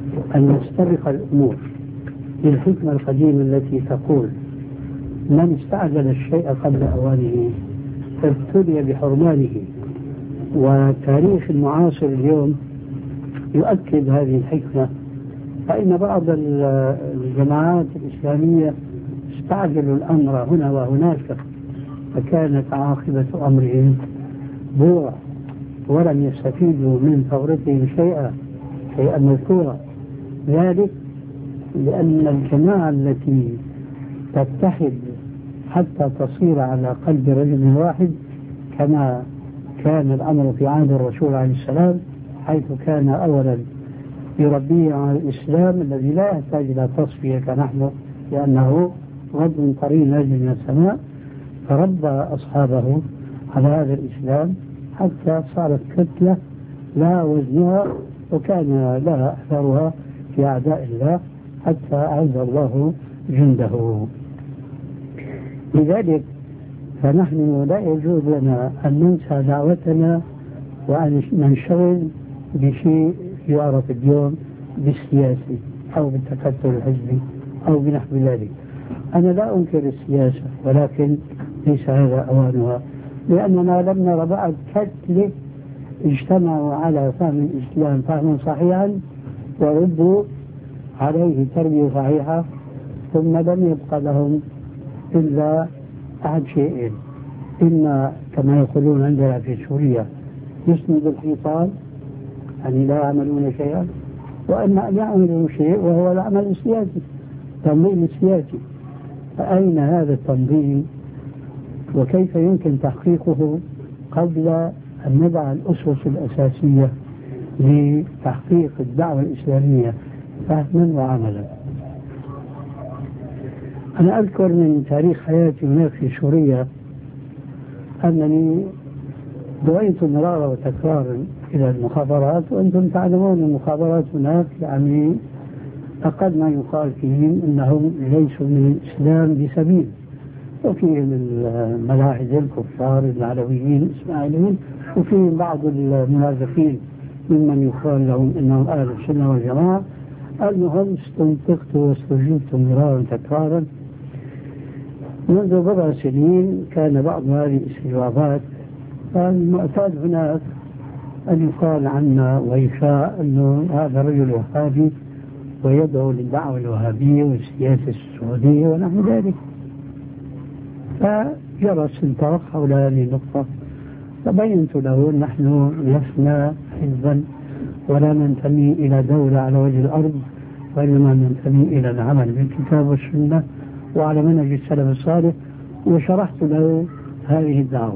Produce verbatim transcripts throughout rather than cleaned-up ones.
أن يستبق الأمور للحكمة القديمة التي تقول من استعجل الشيء قبل أوانه ابتلي بحرمانه. وتاريخ المعاصر اليوم يؤكد هذه الحكمة، فإن بعض الجماعات الإسلامية استعجلوا الأمر هنا وهناك، فكانت عاقبة أمرهم بوع، ولم يستفيدوا من ثورتهم شيئا شيئا مذكورا. ذلك لأن الجماعة التي تتحد حتى تصير على قلب رجل واحد كما كان الأمر في عهد الرسول عليه السلام، حيث كان أولا يربيه على الإسلام الذي لا يحتاج إلى تصفية كنحن، لأنه رد طريق نازل من السماء، فربى أصحابه على هذا الإسلام حتى صارت كتلة لا وزنها وكان لها أثرها في أعداء الله حتى أعز الله جنده. لذلك فنحن لا يجوز لنا أن ننسى دعوتنا وأن ننشغل بشيء يعرف اليوم بالسياسي أو بالتكتل الحزبي أو بنحو ذلك. أنا لا أنكر السياسة، ولكن ليس هذا أوانها، لأننا لم نرى بعد كتلة اجتمعوا على فهم الإسلام فهما صحيحا وردوا عليه تربية صحيحة، ثم لم يبقى لهم إلا أحد شيئين: إما كما يقولون عندنا في سوريا يسند الحيطان، يعني لا يعملون شيئا، وإما أن يعملوا شيء وهو العمل السياسي، تنظيم السياسي. فأين هذا التنظيم وكيف يمكن تحقيقه قبل أن نضع الأسس الأساسية لتحقيق الدعوة الإسلامية فهما وعملا؟ أنا أذكر من تاريخ حياتي هناك في سوريا أنني دعيت مرارا وتكرارا إلى المخابرات، وأنتم تعلمون المخابرات هناك يعني أقل ما يقال فيهم أنهم ليسوا من الإسلام بسبيل، وفيهم الملاحدة الكفار العلويين الإسماعيليين، وفيهم بعض المنافقين ممن يقال لهم أنهم أهل السنة والجماعة. المهم استنطقت واستجبت مرارا تكرارا. منذ بضع سنين كان بعض هذه الاستجوابات، المعتاد هناك أن يقال عنا ويشاء أنه هذا رجل وهابي ويدعو للدعوة الوهابية والسياسة السعودية ونحو ذلك. فجرى استنطاق حول هذه النقطة، فبينت له نحن لسنا حزبا ولا ننتمي إلى دولة على وجه الأرض، وإنما ننتمي إلى العمل بالكتاب والسنة وعلى منهج السلف الصالح، وشرحت له هذه الدعوة.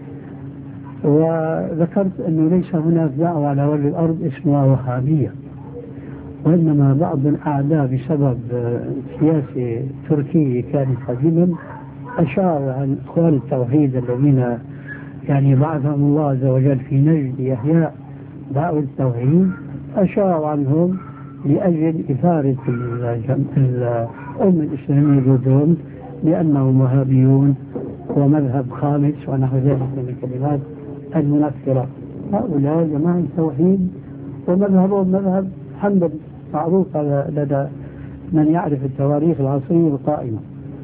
وذكرت أنه ليس هناك دعوة على وجه الأرض اسمها وهابية، وإنما بعض الأعداء بسبب سياسة تركية كانت قديما أشار عن إخوان التوحيد الذين يعني بعثهم الله عز وجل في نجد إحياء دعوة التوحيد، أشار عنهم لأجل إثارة الأمة الإسلامية ضدهم لأنهم وهابيون ومذهب خامس ونحو ذلك من الكلمات المنفرة. هؤلاء جماعة التوحيد ومذهبهم مذهب حنبلي معروف لدى من يعرف التواريخ العصرية القائمة.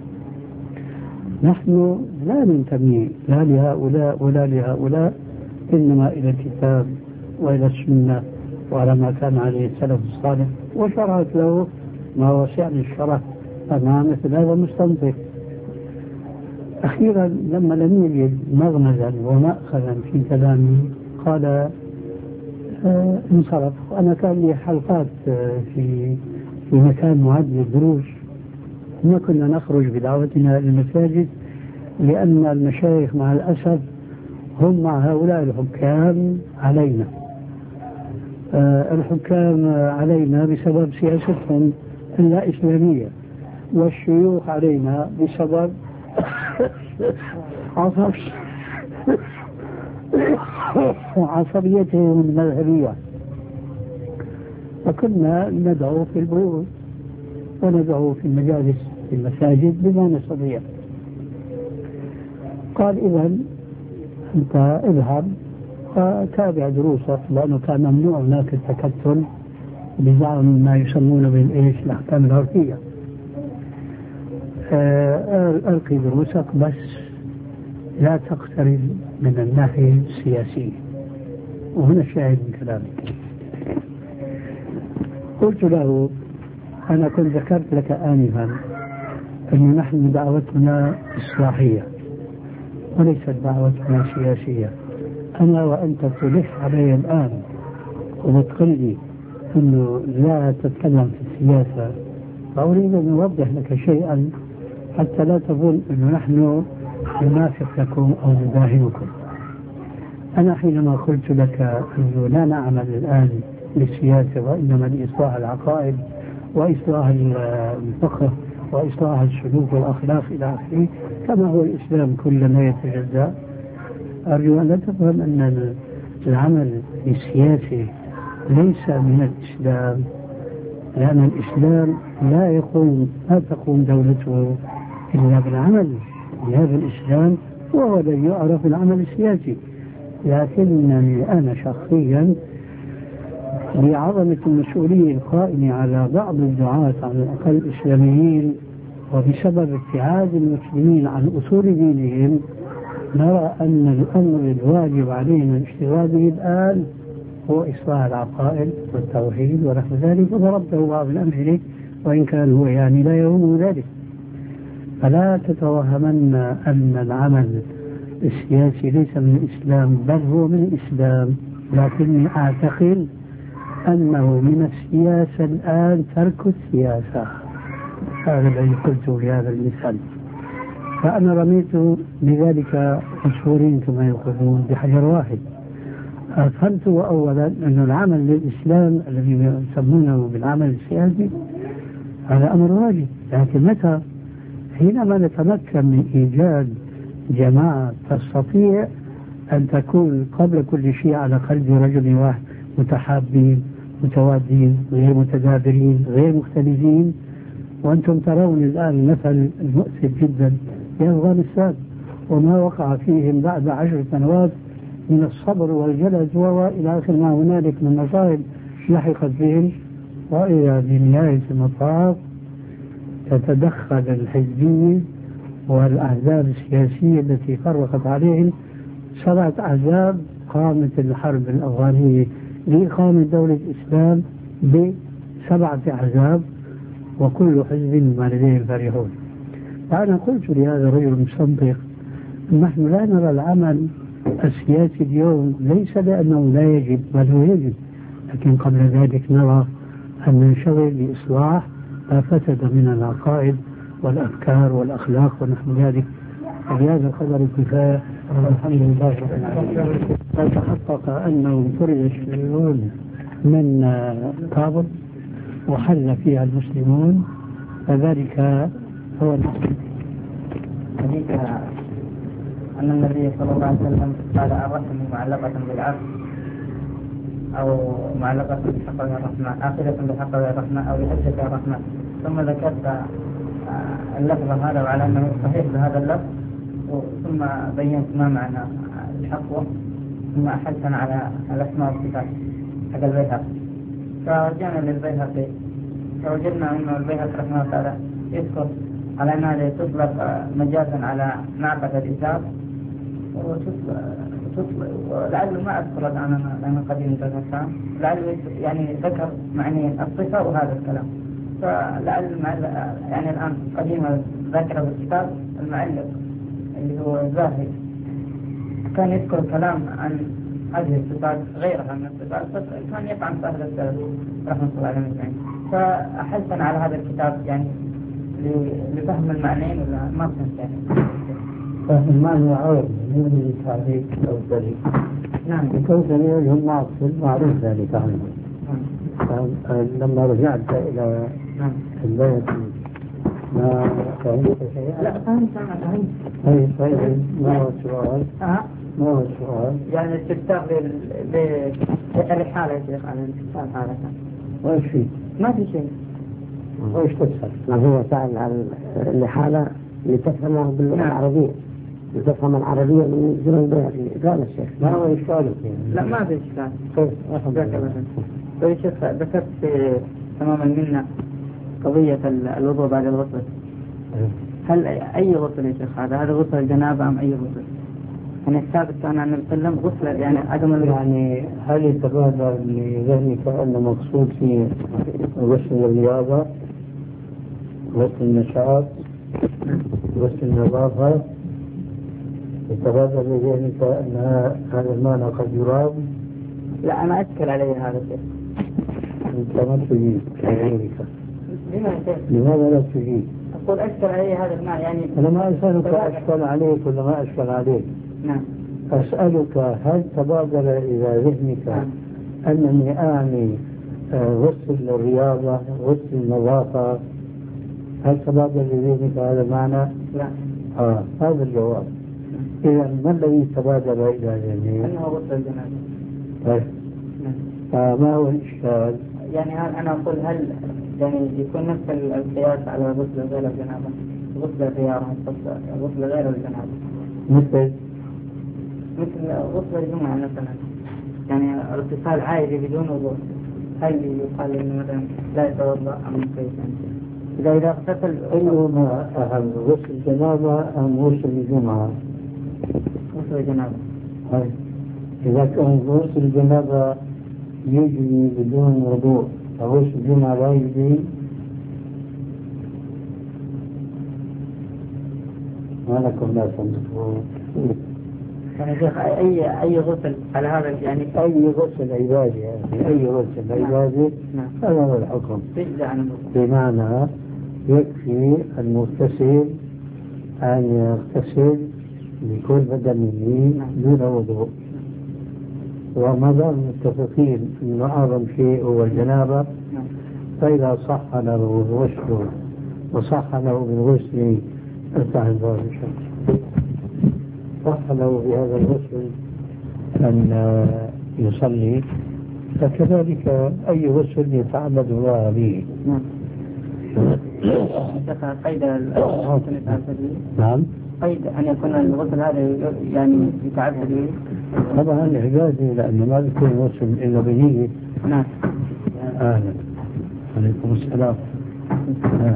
نحن لا ننتمي لا لهؤلاء ولا لهؤلاء، إنما إلى الكتاب وإلى السنة وعلى ما كان عليه السلف الصالح، وشرعت له ما وسعني الشرع أمام مثل هذا المستنطق. أخيرا لما لم يجد مغمزا ومأخذا في كلامي قال آه انصرف. وأنا كان لي حلقات آه في في مكان معد للدروس، ما كنا نخرج بدعوتنا للمساجد لأن المشايخ مع الأسف هم مع هؤلاء الحكام علينا. آه الحكام علينا بسبب سياستهم اللا إسلامية، والشيوخ علينا بسبب عصبيتهم المذهبية. فكنا ندعو في البيوت وندعو في المجالس في المساجد بما نستطيع. قال إذن أنت اذهب وتابع دروسك، لأنه كان ممنوع هناك التكتل بزعم ما يسمونه بالإيش الأحكام العرفية. ألقي دروسك بس لا تقترب من الناحية السياسية. وهنا الشاهد من كلامك. قلت له أنا كنت ذكرت لك آنفا أن نحن دعوتنا إصلاحية وليست دعوتنا سياسية. أنا وأنت تلح علي الآن وبتقول لي أنه لا تتكلم في السياسة، فأريد أن أوضح لك شيئا حتى لا تظن أنه نحن ننافق لكم أو نداهنكم. أنا حينما قلت لك أنه لا نعمل الآن للسياسة وإنما لإصلاح العقائد وإصلاح الفقه وإصلاح السلوك والأخلاق إلى آخره كما هو الإسلام كلما يتجزأ، أرجو أن لا تفهم أن العمل للسياسة ليس من الإسلام، لأن الإسلام لا يقوم لا تقوم دولته إلا بالعمل لهذا الإسلام، وهو الذي يعرف العمل السياسي. لكنني أنا شخصيا بعظمة المسؤولية القائمة على بعض الدعاة على الأقل الإسلاميين وبسبب ابتعاد المسلمين عن أصول دينهم، نرى أن الأمر الواجب علينا الاشتغال به الآن هو إصلاح العقائد والتوحيد ونحو ذلك، وضربته بعض الأمثلة وإن كان هو يعني لا يهم ذلك. فلا تتوهمن أن العمل السياسي ليس من الإسلام، بل هو من الإسلام، لكني أعتقد أنه من السياسة الآن ترك السياسة. هذا الذي قلته بهذا المثال. فأنا رميت بذلك مشهورين كما يقولون بحجر واحد. أفهمت أولا أن العمل للإسلام الذي يسمونه بالعمل السياسي هذا أمر واجب، لكن متى؟ حينما نتمكن من إيجاد جماعة تستطيع أن تكون قبل كل شيء على قلب رجل واحد، متحابين متوادين غير متدابرين غير مختلفين. وأنتم ترون الآن المثل المؤسف جدا في أفغانستان وما وقع فيهم بعد عشر سنوات من الصبر والجلد وإلى آخر ما هنالك من مصائب لحقت بهم، وإلى بنهاية المطاف تتدخل الحزبية والأحزاب السياسية التي فرقت عليهم. سبعة أحزاب قامت الحرب الأفغانية لإقامة دولة الإسلام بسبعة أحزاب وكل حزب ما لديه فرحون. فأنا قلت لهذا الرجل المستنطق نحن لا نرى العمل السياسي اليوم ليس لأنه لا يجب بل هو يجب، لكن قبل ذلك نرى أن ننشغل بإصلاح ما فسد من العقائد والأفكار والأخلاق ونحو ذلك. بهذا القدر كفاية والحمد لله رب العالمين. تحقق أنه فرض الشيوعيون من كابل وحل فيها المسلمون، فذلك هو المسلم. حديث أن النبي صلى الله عليه وسلم قال الرحم معلقة بالعبد أو معلقة بحق الرحمن، آخذة بحق الرحمن أو بحجة الرحمن، ثم ذكرت اللفظ هذا وعلى أنه صحيح بهذا اللفظ، ثم بينت ما معنى الحق، ثم أحدثنا على الأسماء والصفات حق البيهقي. فرجعنا للبيهقي فوجدنا أن البيهقي رحمه الله تعالى يذكر على أنها تطلق مجازا على نعقة الإساف، ولعله ما أذكر الآن لأن قديم تذكر، لعله يعني ذكر معني الصفة وهذا الكلام، فلعل يعني الآن قديما ذكر بالكتاب المعلق اللي هو الزاهد كان يذكر كلام عن هذه الصفات غيرها من الصفات، كان يطعن في أهل السلف رحمة الله عليهم. فأحسن على هذا الكتاب يعني لفهم المعنيين ولا ما فهمت يعني؟ فهم المعنى عرض من التعريف الكوثري. نعم الكوثري هم معصر معروف ذلك عنه. لما رجعت إلى البيت ما فهمت شيئا؟ لا فهمت أنا فهمت. طيب طيب ما هو السؤال؟ أه ما هو السؤال؟ يعني الاستفتاء بالرحالة يا شيخ على الاستفتاء هذا. وإيش فيه؟ ما في شيء. وإيش تسأل؟ ما هو سأل عن الرحالة لتفهمه باللغة العربية. تفهم العربية من جنون البيهقي. قال الشيخ ما هو إشكاله؟ لا ما في إشكال. طيب شيخ ذكرت في تمام المنة قضية الوضوء بعد الغسل. هل أي غسل يا شيخ هذا؟ هذا غسل الجنابة أم أي غسل؟ يعني ثابت كان عن النبي صلى الله عليه وسلم غسل يعني عدم يعني هل يتبادر لذهنك أن مقصود في غسل الرياضة، غسل النشاط، غسل النظافة، يتبادر لذهنك أن هذا المعنى قد يراد؟ لا أنا أشكل عليه هذا الشيء. أنت ما تجيب كغيرك. لماذا؟ لماذا لا تجيب؟ أقول أشكل عليه هذا المعنى يعني. أنا ما أسألك أشكل عليك ولا ما أشكل عليك. نعم. أسألك هل تبادر إلى ذهنك نعم. أنني أعني غسل الرياضة، غسل النظافة، هل تبادر لذهنك هذا المعنى؟ لا. آه هذا الجواب. إذا ما الذي تبادر إلى ذهنك؟ أنه غسل الجنابة. طيب. آه ما هو الإشكال؟ يعني أنا أقول هل يعني يكون نفس القياس على غسل غير الجنابة، غسل الرياضة، غسل غير الجنابة. مثل مثل غسل الجمعة مثلا، يعني اغتسال عادي بدون وضوء، هل يقال إنه مثلا لا يتوضأ أم كيف يعني؟ إذا إذا اغتسل أيهما أهم، غسل الجنابة أم غسل الجمعة؟ غسل الجنابة. طيب إذا كان غسل الجنابة يجري بدون وضوء فغسل الجمعة لا يجري؟ ما لكم لا تنظرون. يعني شيخ أي أي غسل على هذا يعني أي غسل عبادي يعني أي غسل عبادي نعم. هذا هو الحكم. عن بمعنى يكفي المغتسل أن يغتسل بكل بدنه دون وضوء. وما دام متفقين أنه أعظم شيء هو الجنابة فإذا صح له الغسل وصح له بالغسل ارتاح الباب إن شاء الله، صح له بهذا الغسل أن يصلي، فكذلك أي غسل يتعبد الله به. نعم. قيد نعم. قيد أن يكون الغسل هذا يعني يتعبد به. طبعا العبادة لأنه ما بيكون غسل إلا بنية. نعم. أهلا. عليكم السلام. آه.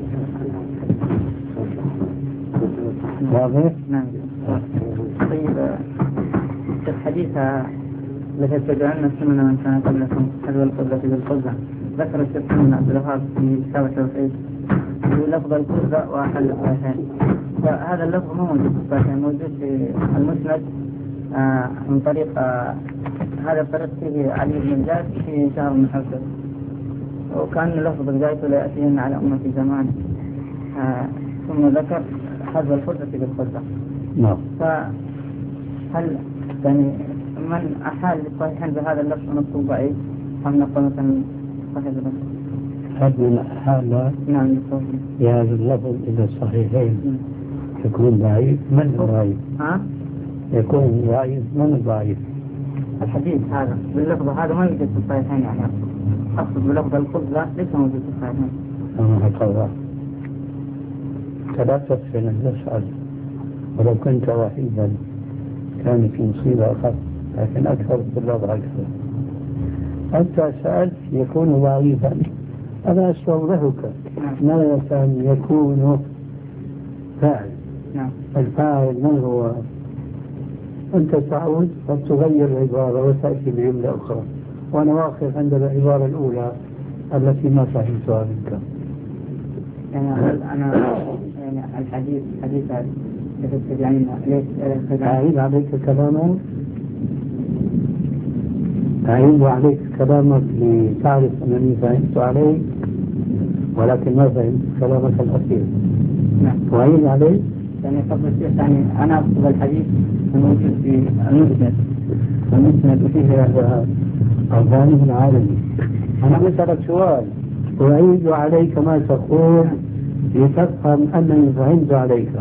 واضح؟ نعم. طيب في الحديث الذي تدعون السنة من كان قبلكم حذو القبلة بالقبلة، ذكر الشيخ من عبد الوهاب في كتاب التوحيد لفظ القبلة وحل الصحيحين، فهذا اللفظ ما موجود في الصحيحين، موجود في المسند آه من طريق آه هذا الطريق فيه علي بن زيد في شهر من حفظه، وكان لفظ بدايته لا يأتيهن على أمة زمان آه ثم ذكر حذو القبلة بالقبلة. نعم. فهل يعني من أحال للصحيحين بهذا اللفظ نصه ضعيف أم نقول مثلا صحيح اللفظ؟ هل من أحال نعم بهذا اللفظ إلى الصحيحين يكون ضعيف؟ من ضعيف؟ ها؟ يكون ضعيف من ضعيف؟ الحديث هذا باللفظ هذا ما يوجد في الصحيحين، يعني أقصد بلفظ القبلة ليس موجود في الصحيحين. أنا هكذا لا تفصل نسأل، ولو كنت وحيدا كانت المصيبة أخف، لكن أكثر بالله أكثر. أنت سألت يكون ضعيفا، أنا أستوضحك ماذا كان يكون فاعل. نعم. الفاعل من هو؟ أنت تعود فتغير العبارة وتأتي بجملة أخرى، وأنا واقف عند العبارة الأولى التي ما فهمتها منك. يعني أنا يعني الحديث حديث يعني ليش أعيد عليك كلامه، أعيد عليك كلامك لتعرف أنني فهمت عليك ولكن ما فهمت كلامك الأخير. نعم. وأعيد عليك يعني قبل الشيخ يعني أنا أقصد الحديث الموجود في المسند المسند فيه هذا الظالم العالمي. أنا أسألك سؤال وأعيد عليك ما تقول لتفهم أنني فهمت عليك.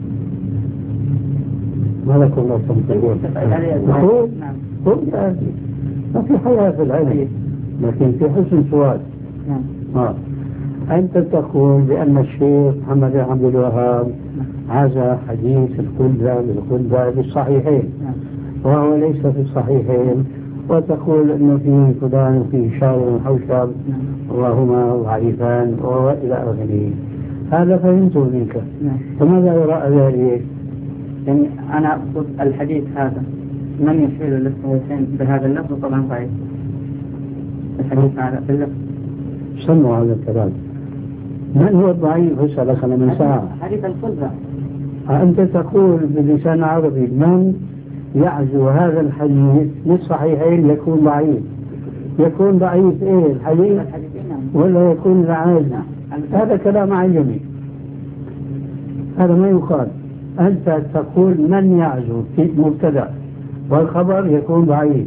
ما لكم لا تنطقون؟ قل قل ما في حياة في العلم، لكن في حسن سؤال. نعم. آه. أنت تقول بأن الشيخ محمد بن عبد الوهاب عزى حديث الخلة بالخلة بالصحيحين وهو ليس في الصحيحين، وتقول أنه فيه فلان وفيه شاور وحوشب وهما ضعيفان وإلى آخره. هذا فهمت منك، فماذا وراء ذلك؟ يعني أنا أقصد الحديث هذا من يشير للصحيحين بهذا اللفظ طبعا ضعيف. الحديث هذا باللفظ سموا هذا الكلام. من هو الضعيف؟ اسألك أنا من ساعة. حديث الخلة. أنت تقول باللسان العربي من يعزو هذا الحديث للصحيحين يكون ضعيف. يكون ضعيف إيه الحديث ولا يكون العاجز؟ هذا كلام عجمي، هذا ما يقال. أنت تقول من يعزو في مبتدأ والخبر يكون ضعيف.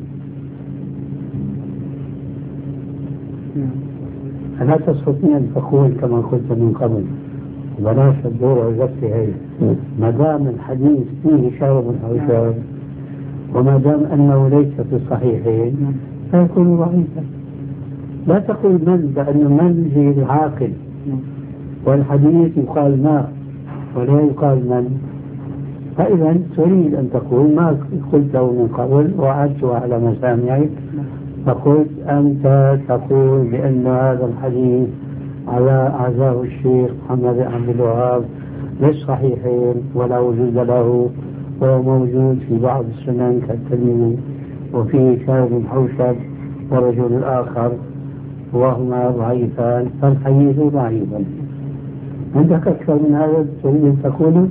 لا تستطيع أن تقول كما قلت من قبل بلاش الدور والجف هي ما دام الحديث فيه شارب أو شارب وما دام أنه ليس في الصحيحين فيكون ضعيفا. لا تقول من، لأن من هي العاقل والحديث يقال ما ولا يقال من. فإذا تريد أن تقول ما قلته من قبل وعدت على مسامعك، فقلت أنت تقول بأن هذا الحديث على عزاه الشيخ محمد بن عبد الوهاب للصحيحين ولا وجود له، وهو موجود في بعض السنن كالترمذي وفيه شاهد حوشب ورجل آخر وهما ضعيفان فالحديث ضعيفا. عندك أكثر من هذا تريد أن تقوله؟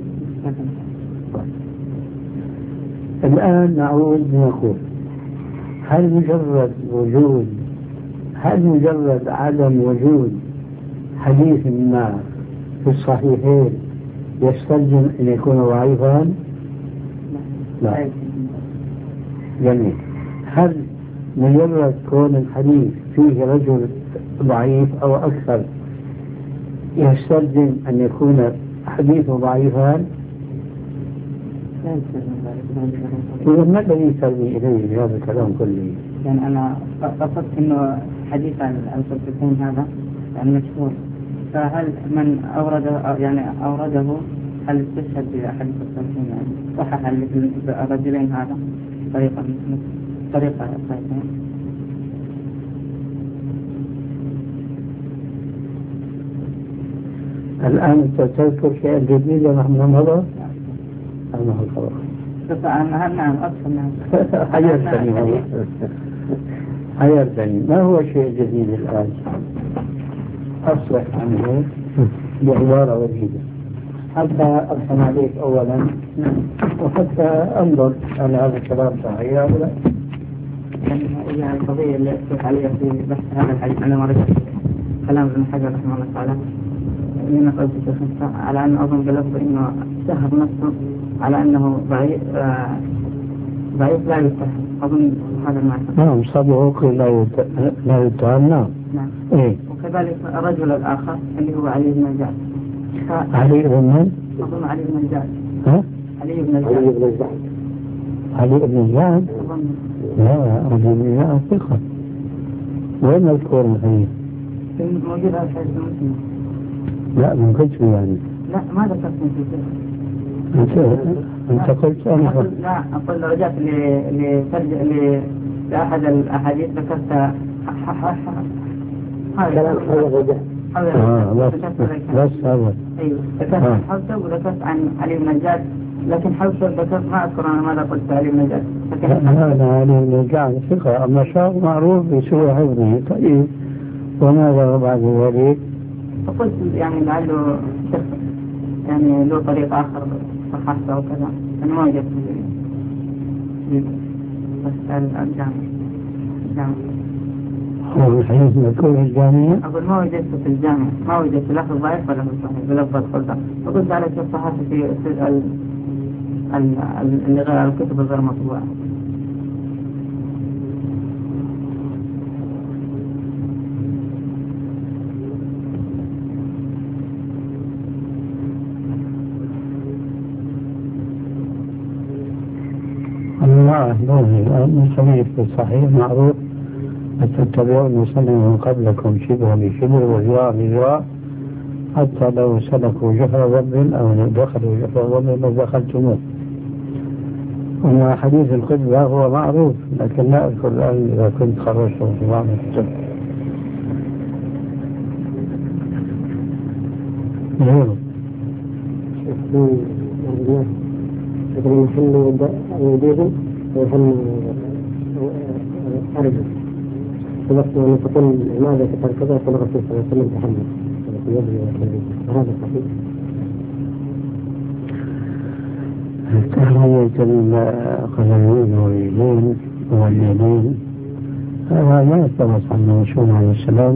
الآن نعود نقول هل مجرد وجود هل مجرد عدم وجود حديث ما في الصحيحين يستلزم أن يكون ضعيفا؟ لا. جميل. هل مجرد كون الحديث فيه رجل ضعيف أو أكثر يستلزم أن يكون حديثه ضعيفا؟ إذا ما الذي ترمي إليه بهذا الكلام كله؟ يعني أنا قصدت إنه حديث عن الصحيحين هذا يعني مشهور، فهل من أورده يعني أورده هل استشهد بحديث الصحيحين يعني صحح الرجلين هذا طريقة طريقة الصحيحين؟ الآن أنت تذكر شيئا جديدا نحن مضى؟ أنا الخبر. نعم نعم أكثر نعم. حيرتني والله. حيرتني. ما هو الشيء الجديد الآن؟ أصلح عنه بعبارة وجيدة حتى أفهم عليك أولا وحتى أنظر هل هذا الكلام صحيح أو لا. يعني القضية اللي أشرف عليها في بحث هذا الحديث أنا مرة كلام ابن حجر رحمه الله تعالى لما قلت على أن أظن بلفظ إنه شهر نفسه على أنه ضعيف آه ضعيف لا يتهم. أظن هذا المعنى. نعم صدقك لا لا يتهم. نعم. نعم. إيه. وكذلك الرجل الآخر اللي هو علي بن الجعد. علي بن من؟ أظن علي بن الجعد. ها؟ علي بن الجعد. علي بن الجعد. أظن. لا علي بن الجعد ثقة. وين مذكور الحديث؟ موجود هذا الحديث المسلم. لا من قلت يعني. لا ما ذكرت من في أنت أنت قلت أنا. لا أقول رجعت ل ل لأحد الأحاديث ذكرت هذا الرجع. آه بس بس هذا. أيوه ذكرت حوشب وذكرت عن علي بن الجعد، لكن حوشب ذكرت ما أذكر أنا ماذا قلت علي بن الجعد. هذا علي بن الجعد ثقة أما شاء معروف بسوء حفظه. طيب وماذا بعد ذلك؟ فقلت يعني لعله شخص يعني له طريق آخر صححته وكذا أنا ما وجدت بس الجامع الجامع هو الحديث مذكور في الجامعة؟ أقول ما وجدته في الجامع، ما وجدت لفظ ضعيف ولا صحيح بلفظ الخلطة، فقلت على شيء صححته في اللي غير الكتب الغير مطبوعة. الله نوزي المصنف في الصحيح معروف تتبعون سنة من قبلكم شبه بشبه وذراع بذراع حتى لو سلكوا جحر ضب أو دخلوا جحر ضب لدخلتموه. وما حديث القدوة هو معروف، لكن لا أذكر الآن إذا كنت خرجته في بعض الكتب. غيره مثلا يحل يديه ويحل أرجل في وقت أن تقول ماذا تفعل كذا يقول الرسول صلى الله عليه وسلم تحمل في يده وهذا صحيح. تحمية القدمين واليدين واليدين هذا ما يثبت عن الرسول عليه السلام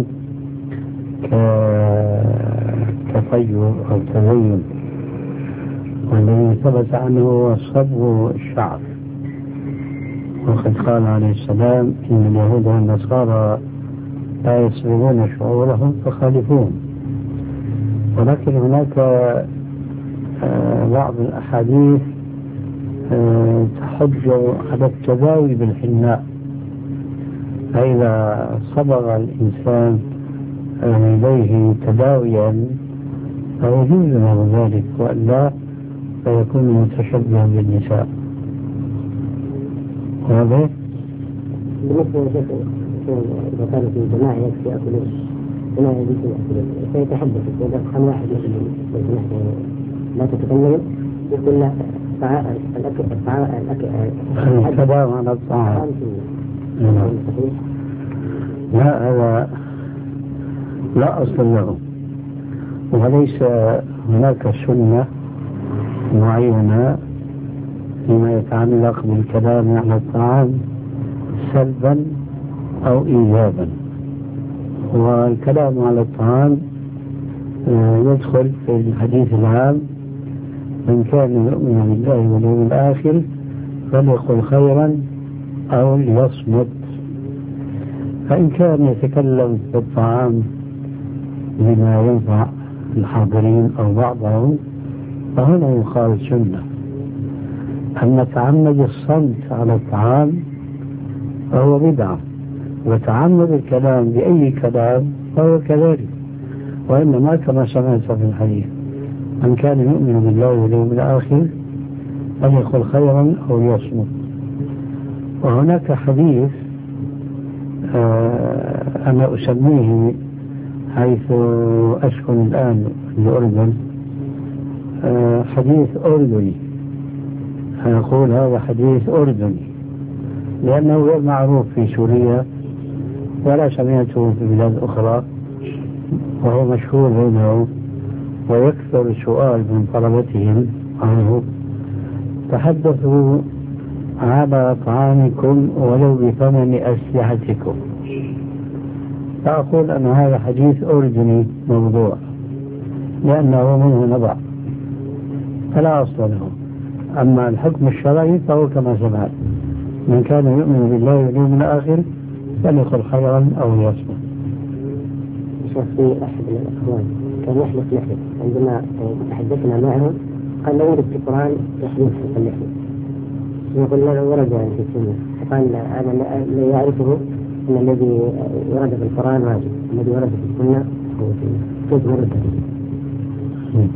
كتطير أو تزين، والذي ثبت عنه هو صبغ الشعر. وقد قال عليه السلام إن اليهود والنصارى لا يصبغون شعورهم فخالفون. ولكن هناك بعض الأحاديث تحض على التداوي بالحناء، فإذا صبغ الإنسان يديه تداويا فيجوز له ذلك، وإلا فيكون متشبها بالنساء. واضح؟ بالنسبة لشيء إذا كان في جماعة يكفي يأكلون جماعة يكفي يأكلون فيتحدث إذا كان واحد مثلا لا تتكلم يقول لا الأكل الأكل الكلام على الطعام. لا هذا لا أصل له، وليس هناك سنة معينة فيما يتعلق بالكلام على الطعام سلبا أو إيجابا. والكلام على الطعام يدخل في الحديث العام من كان يؤمن بالله واليوم الآخر فليقل خيرا أو ليصمت. فإن كان يتكلم في الطعام بما ينفع الحاضرين أو بعضهم فهنا يقال سنة. أما تعمد الصمت على الطعام فهو بدعة، وتعمد الكلام بأي كلام فهو كذلك. وإنما كما سمعت في الحديث من كان يؤمن بالله واليوم الآخر فليقل خيرا أو يصمت. وهناك حديث آه أنا أسميه حيث أسكن الآن الأردن آه حديث أردني. أنا أقول هذا حديث أردني لأنه غير معروف في سوريا ولا سمعته في بلاد أخرى، وهو مشهور بينهم ويكثر السؤال من طلبتهم عنه. تحدثوا على طعامكم ولو بثمن أسلحتكم. فأقول أن هذا حديث أردني موضوع لأنه منه نبع فلا أصل له. أما الحكم الشرعي فهو كما سمعت من كان يؤمن بالله واليوم الآخر فليقل خيرا أو يصمت. في أحد الأخوان كان يحلف لحية، عندما تحدثنا معه قال لا يورد في القرآن يحلف في اللحية، يقول لا ورد يعني في السنة. فقال أنا لا يعرفه أن الذي ورد في القرآن واجب، الذي ورد في السنة هو سنة. كيف ورد فيه؟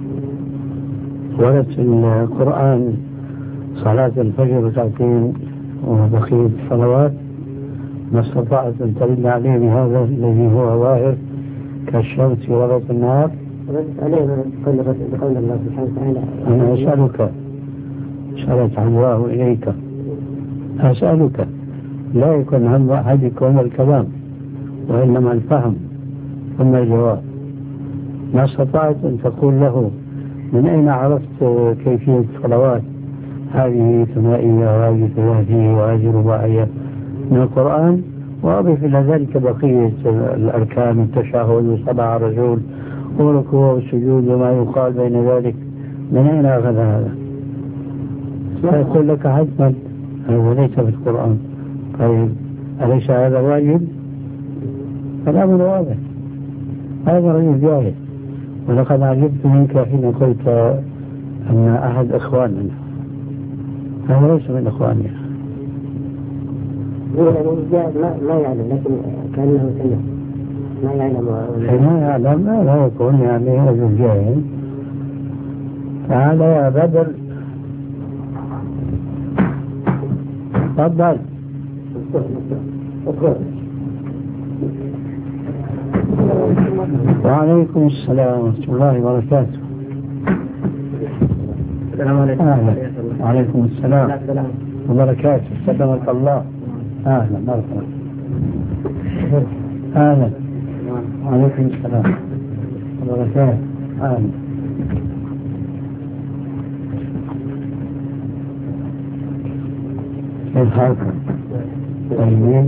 ورد في القرآن صلاة الفجر ركعتين وبقية الصلوات ما استطاعت أن تدل عليه بهذا الذي هو ظاهر كالشمس ورد النار. عليه بقول الله سبحانه وتعالى أنا أسألك شرط الله إليك أسألك لا يكون هم أحدكم الكلام وإنما الفهم ثم الجواب. ما استطعت أن تقول له من أين عرفت كيفية الصلوات هذه ثنائية وهذه ثلاثية وهذه رباعية من القرآن، وأضف إلى ذلك بقية الأركان التشهد وسبع رجول وركوع والسجود وما يقال بين ذلك، من أين أخذ هذا؟ فيقول لك حتما هذا ليس في القرآن. طيب أليس هذا واجب؟ الأمر واضح، هذا رجل جاهل. ولقد عجبت منك حين قلت أن أحد إخواننا، هذا ليس من إخواننا. ما ما يعلم لكن كأنه سمع ما يعلم ما يعلم لا يكون يعني رجل جاهل. تعال يا بدر تفضل. وعليكم السلام ورحمة الله وبركاته. السلام عليكم. أهلا. وعليكم السلام وبركاته. سلمك الله. أهلا مرحبا. أهلا. وعليكم السلام وبركاته. أهلا. كيف حالك؟ طيبين؟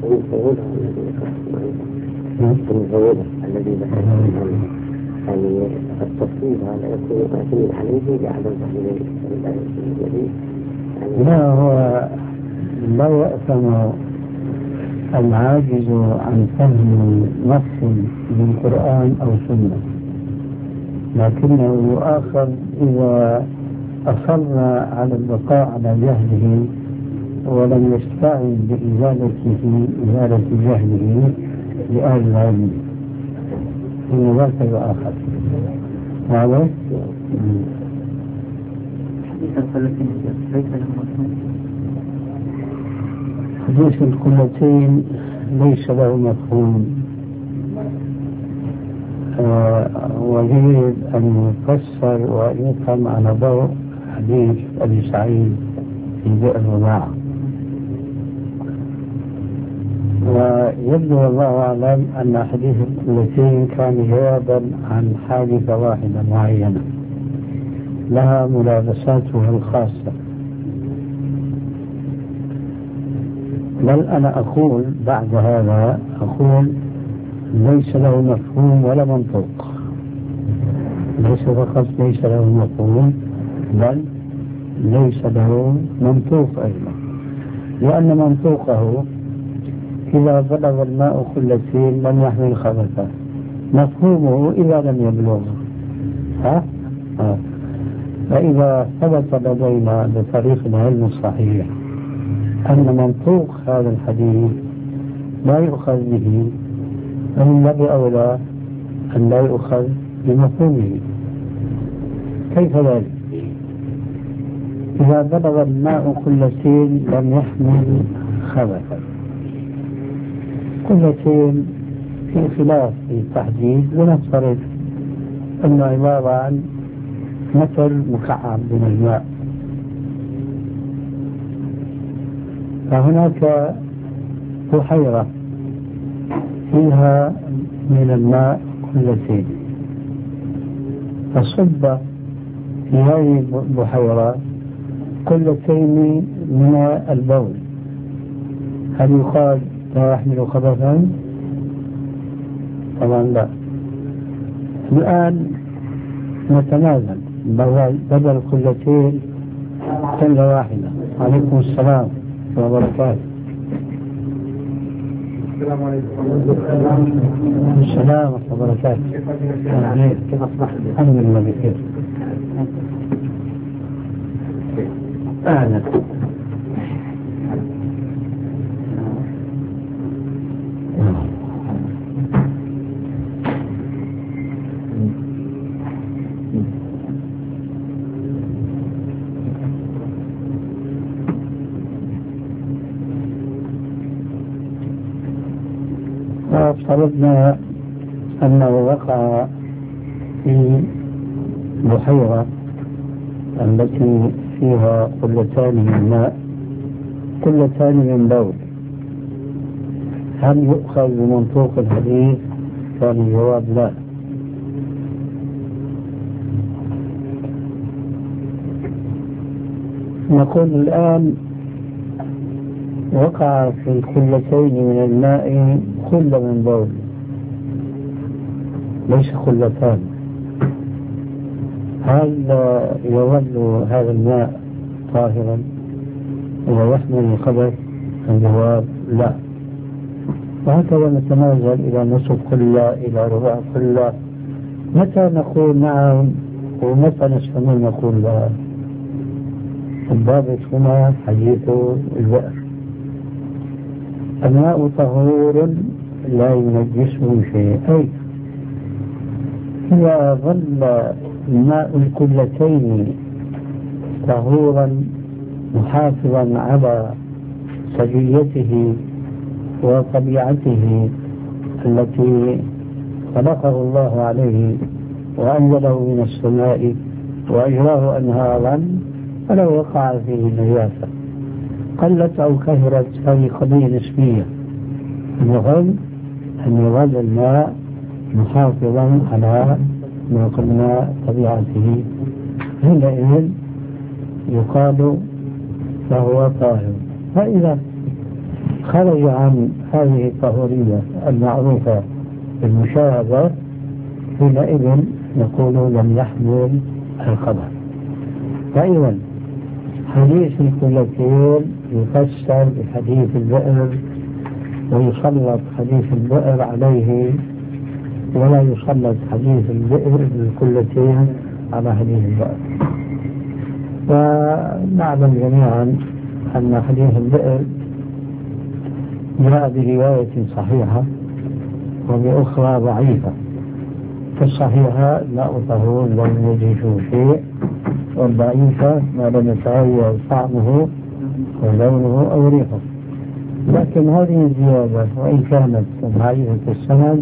المزودة الذي ذكر يعني التصوير هذا يكون معتمد عليه بعدم تحليل الذي لا هو لا يأثم العاجز عن فهم نص من قرآن أو سنة، لكنه يؤاخذ إذا أصر على البقاء على جهله ولم يستعن بإزالته إزالة جهله لأهل العلم، إن ذاك يؤاخذ. واضح؟ حديث القلتين ليس له مفهوم، آه ويريد أن يفسر ويفهم على ضوء حديث أبي سعيد في بئر الرضاعة. ويبدو والله أعلم أن حديث القلتين كان جوابا عن حادثة واحدة معينة لها ملابساتها الخاصة. بل أنا أقول بعد هذا أقول ليس له مفهوم ولا منطوق، ليس فقط ليس له مفهوم بل ليس له منطوق أيضا، لأن منطوقه إذا بلغ الماء قلتين لم يحمل خبثا، مفهومه إذا لم يبلغ. ها؟ ها. فإذا ثبت لدينا بطريق العلم الصحيح أن منطوق هذا الحديث لا يؤخذ به، فمن باب أولى أن لا يؤخذ بمفهومه. كيف ذلك؟ إذا بلغ الماء قلتين لم يحمل خبثا، قلتين في خلاف في التحديد، ونفترض أنه عبارة عن متر مكعب من الماء، فهناك بحيرة فيها من الماء قلتين، فصب في هذه البحيرة قلتين من البول، هل يقال لا يحمل خبثا؟ طبعا لا. الآن نتنازل بدل قلتين قلة واحدة. عليكم السلام وبركاته. السلام عليكم. السلام وبركاته. كيف أصبحت؟ الحمد لله بخير. أهلا. افترضنا أنه وقع في بحيرة التي فيها قلتان من ماء قلتان من بول، هل يؤخذ بمنطوق الحديث؟ كان الجواب لا. نقول الآن وقع في القلتين من الماء خلة من بول، ليس خلتان، هل يظل هذا الماء طاهرا ويحمل الخبث؟ الجواب لا. وهكذا نتنازل إلى نصف قلة إلى ربع قلة. متى نقول نعم ومتى نستمر نقول لا؟ الضابط هنا حديث البئر. الماء طهور لا ينجسه شيء، أي إذا ظل ماء الكلتين طهورا محافظا على سجيته وطبيعته التي خلقه الله عليه وأنزله من السماء وأجراه أنهارا، فلو وقع فيه نجاسة قلت أو كثرت هذه قضية نسبية. المهم أن يظل الماء محافظا على ما قلنا طبيعته، حينئذ يقال فهو طاهر. فإذا خرج عن هذه الطهورية المعروفة بالمشاهدة حينئذ نقول لم يحمل الخبر. فإذا حديث الكلتين يفسر بحديث البئر ويسلط حديث البئر عليه، ولا يسلط حديث البئر بالكلتين على حديث البئر. ونعلم جميعا أن حديث البئر جاء برواية صحيحة وبأخرى ضعيفة. في الصحيحة ماء طهور لم يجده شيء، والضعيفة ما لم يتغير طعمه ولونه أو ريحه. لكن هذه الزيادة وإن كانت ضعيفة السند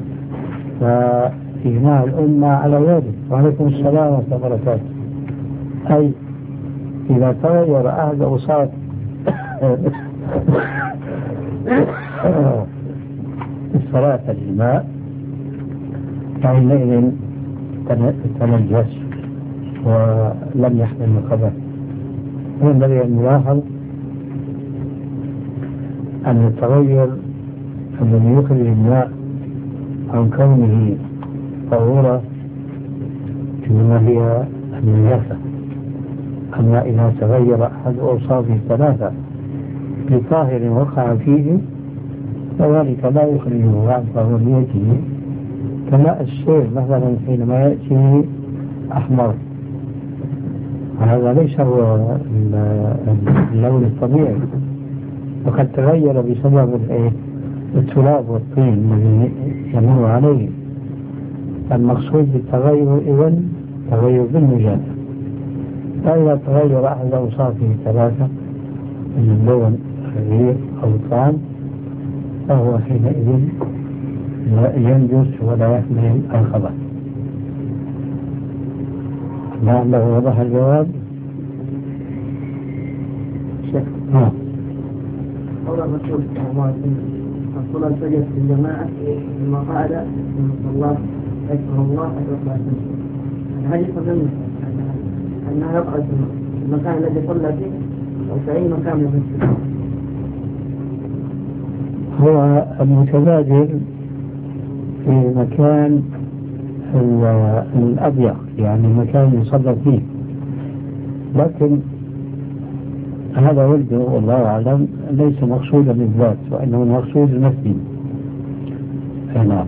فإجماع الأمة على ذلك. وعليكم السلام ورحمة الله وبركاته. أي إذا تغير أحد أوصاف الصلاة الماء فحينئذ تنجس ولم يحمل الخبث. ينبغي أن نلاحظ أن التغير الذي يخرج الماء عن كونه طهورة إنما هي النجاسة. أما إذا تغير أحد أوصافه الثلاثة بطاهر وقع فيه فذلك لا يخرجه عن طهوريته، كماء السيل مثلا حينما يأتي أحمر، هذا ليس هو اللون الطبيعي، وقد تغير بسبب التراب والطين الذي يمر عليه. المقصود بالتغير إذن تغير بالنجاسة. فإذا تغير أحد أوصافه الثلاثة من اللون الريح أو الطعم فهو حينئذ ينجس ولا يحمل الخبث. لعله وضح الجواب. ها قول الرسول صلى الله عليه وسلم الصلاة سجد في الجماعة ثم قعد ثم الله يذكر الله يرفع سجده. هل يفهم أنه يقعد في المكان الذي صلى فيه أو في أي مكان من المسجد؟ هو المتبادل في مكان الأضيق، يعني مكان يصلى فيه، لكن هذا ولده والله أعلم ليس مقصودا بالذات وإنه مقصود المسجد. نعم.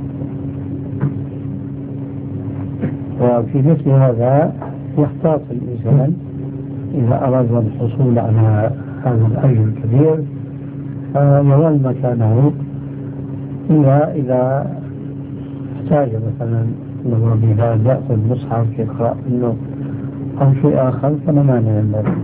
وفي مثل هذا يحتاط الإنسان إذا أراد الحصول على هذا الأجر الكبير فيظل مكانه إلا إذا احتاج مثلا أنه بهذا يأخذ مصحف يقرأ منه أو شيء آخر فلا مانع من ذلك.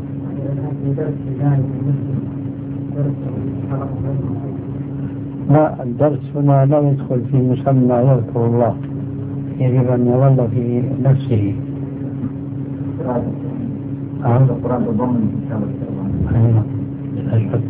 لا، الدرس هنا لا يدخل في مسمى يذكر الله، يجب أن يظل في نفسه. هذا القرآن تضمن كتاب القرآن. أشهد.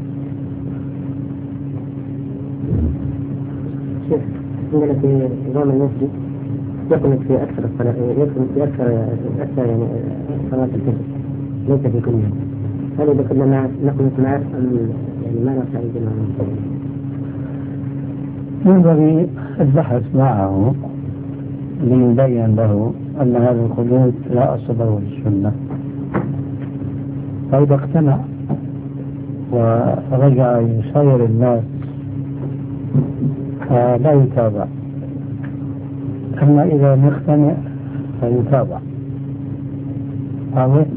شوف عندنا في نظام المسجد يقنط في أكثر الصلاة، يقنط في أكثر أكثر يعني صلاة الفجر ليس في كل يوم. هل إذا كنا نقنط معه أم يعني ما نرفع الجماعة؟ ينبغي البحث معه ليبين له أن هذا القنوت لا أصل له في السنة، فإذا اقتنع ورجع يسير الناس فلا يتابع، أما إذا لم يقتنع فيتابع. واضح؟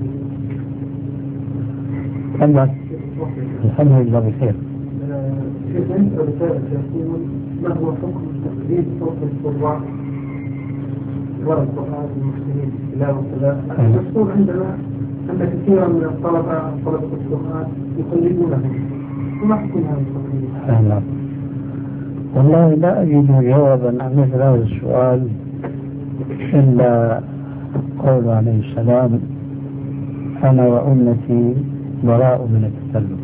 الحمد لله بخير. بالنسبة لسائل يقول ما هو حكم تقليد صوت القراء ورا القرآن المسلمين تلاوة وكذا؟ المشهور عندنا أن كثيرا من الطلبة طلبة القرآن يقلدونهم، وما حكم هذا التقليد؟ نعم. والله لا أجد جوابا عن مثل هذا السؤال إلا قول عليه السلام: أنا وأمتي براء من التكلم.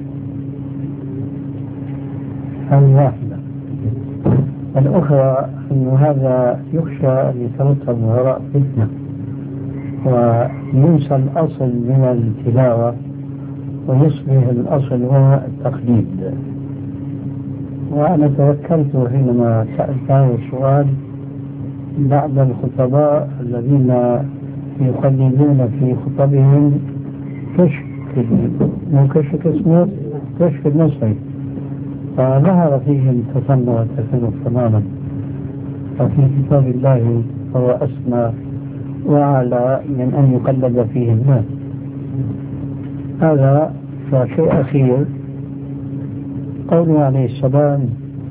هذه واحدة. الأخرى أن هذا يخشى أن يترتب وراء فتنة وينسى الأصل من التلاوة ويصبح الأصل هو التقليد. وأنا تذكرت حينما سألت هذا السؤال بعض الخطباء الذين يقلدون في خطبهم كشك مو كشك اسمه كشك النصري، فظهر فيهم تصنع والتكلف تماما. ففي كتاب الله هو أسمى وأعلى من أن يقلد فيه الناس. هذا فشيء أخير قوله عليه السلام: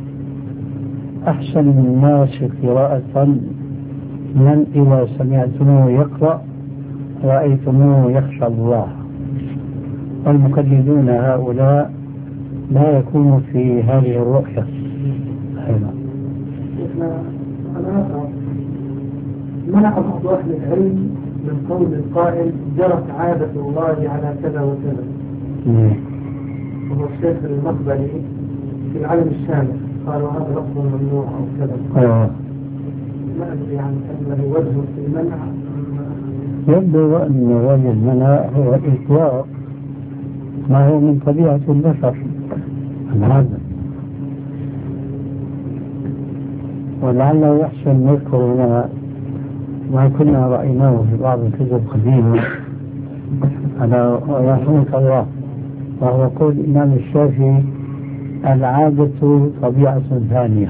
أحسن الناس قراءة من إذا سمعتموه يقرأ رأيتموه يخشى الله. والمقلدون هؤلاء لا يكون في هذه الرؤية. أنا منع بعض أهل العلم من قول القائل جرت عادة الله على كذا وكذا، وهو الشيخ المقبلي في العلم الشامل قالوا هذا لفظ ممنوع أو كذا. آه. ما أدري يعني هل له وجه في المنع؟ يبدو أن وجه المنع هو إطلاق ما هو من طبيعة البشر هذا، ولعله يحسن نذكر هنا ما كنا رأيناه في بعض الكتب قديمة على رحمة الله، وهو قول الإمام الشافعي: العادة طبيعة ثانية.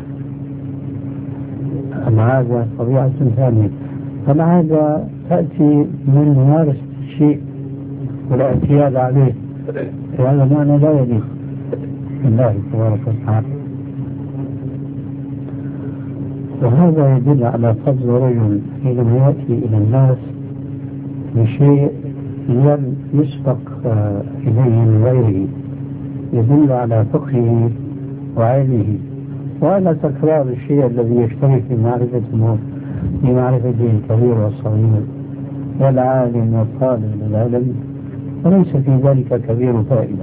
العادة طبيعة ثانية. فالعادة تأتي من ممارسة الشيء والاعتياد عليه، وهذا معنى لا يليق بالله تبارك وتعالى. وهذا يدل على فضل رجل حينما يأتي إلى الناس بشيء لم يسبق إليه من غيره، يدل على فقهه وعلمه، وعلى تكرار الشيء الذي يشترك في معرفته في معرفته الكبير والصغير والعالم والطالب للعلم، وليس في ذلك كبير فائدة.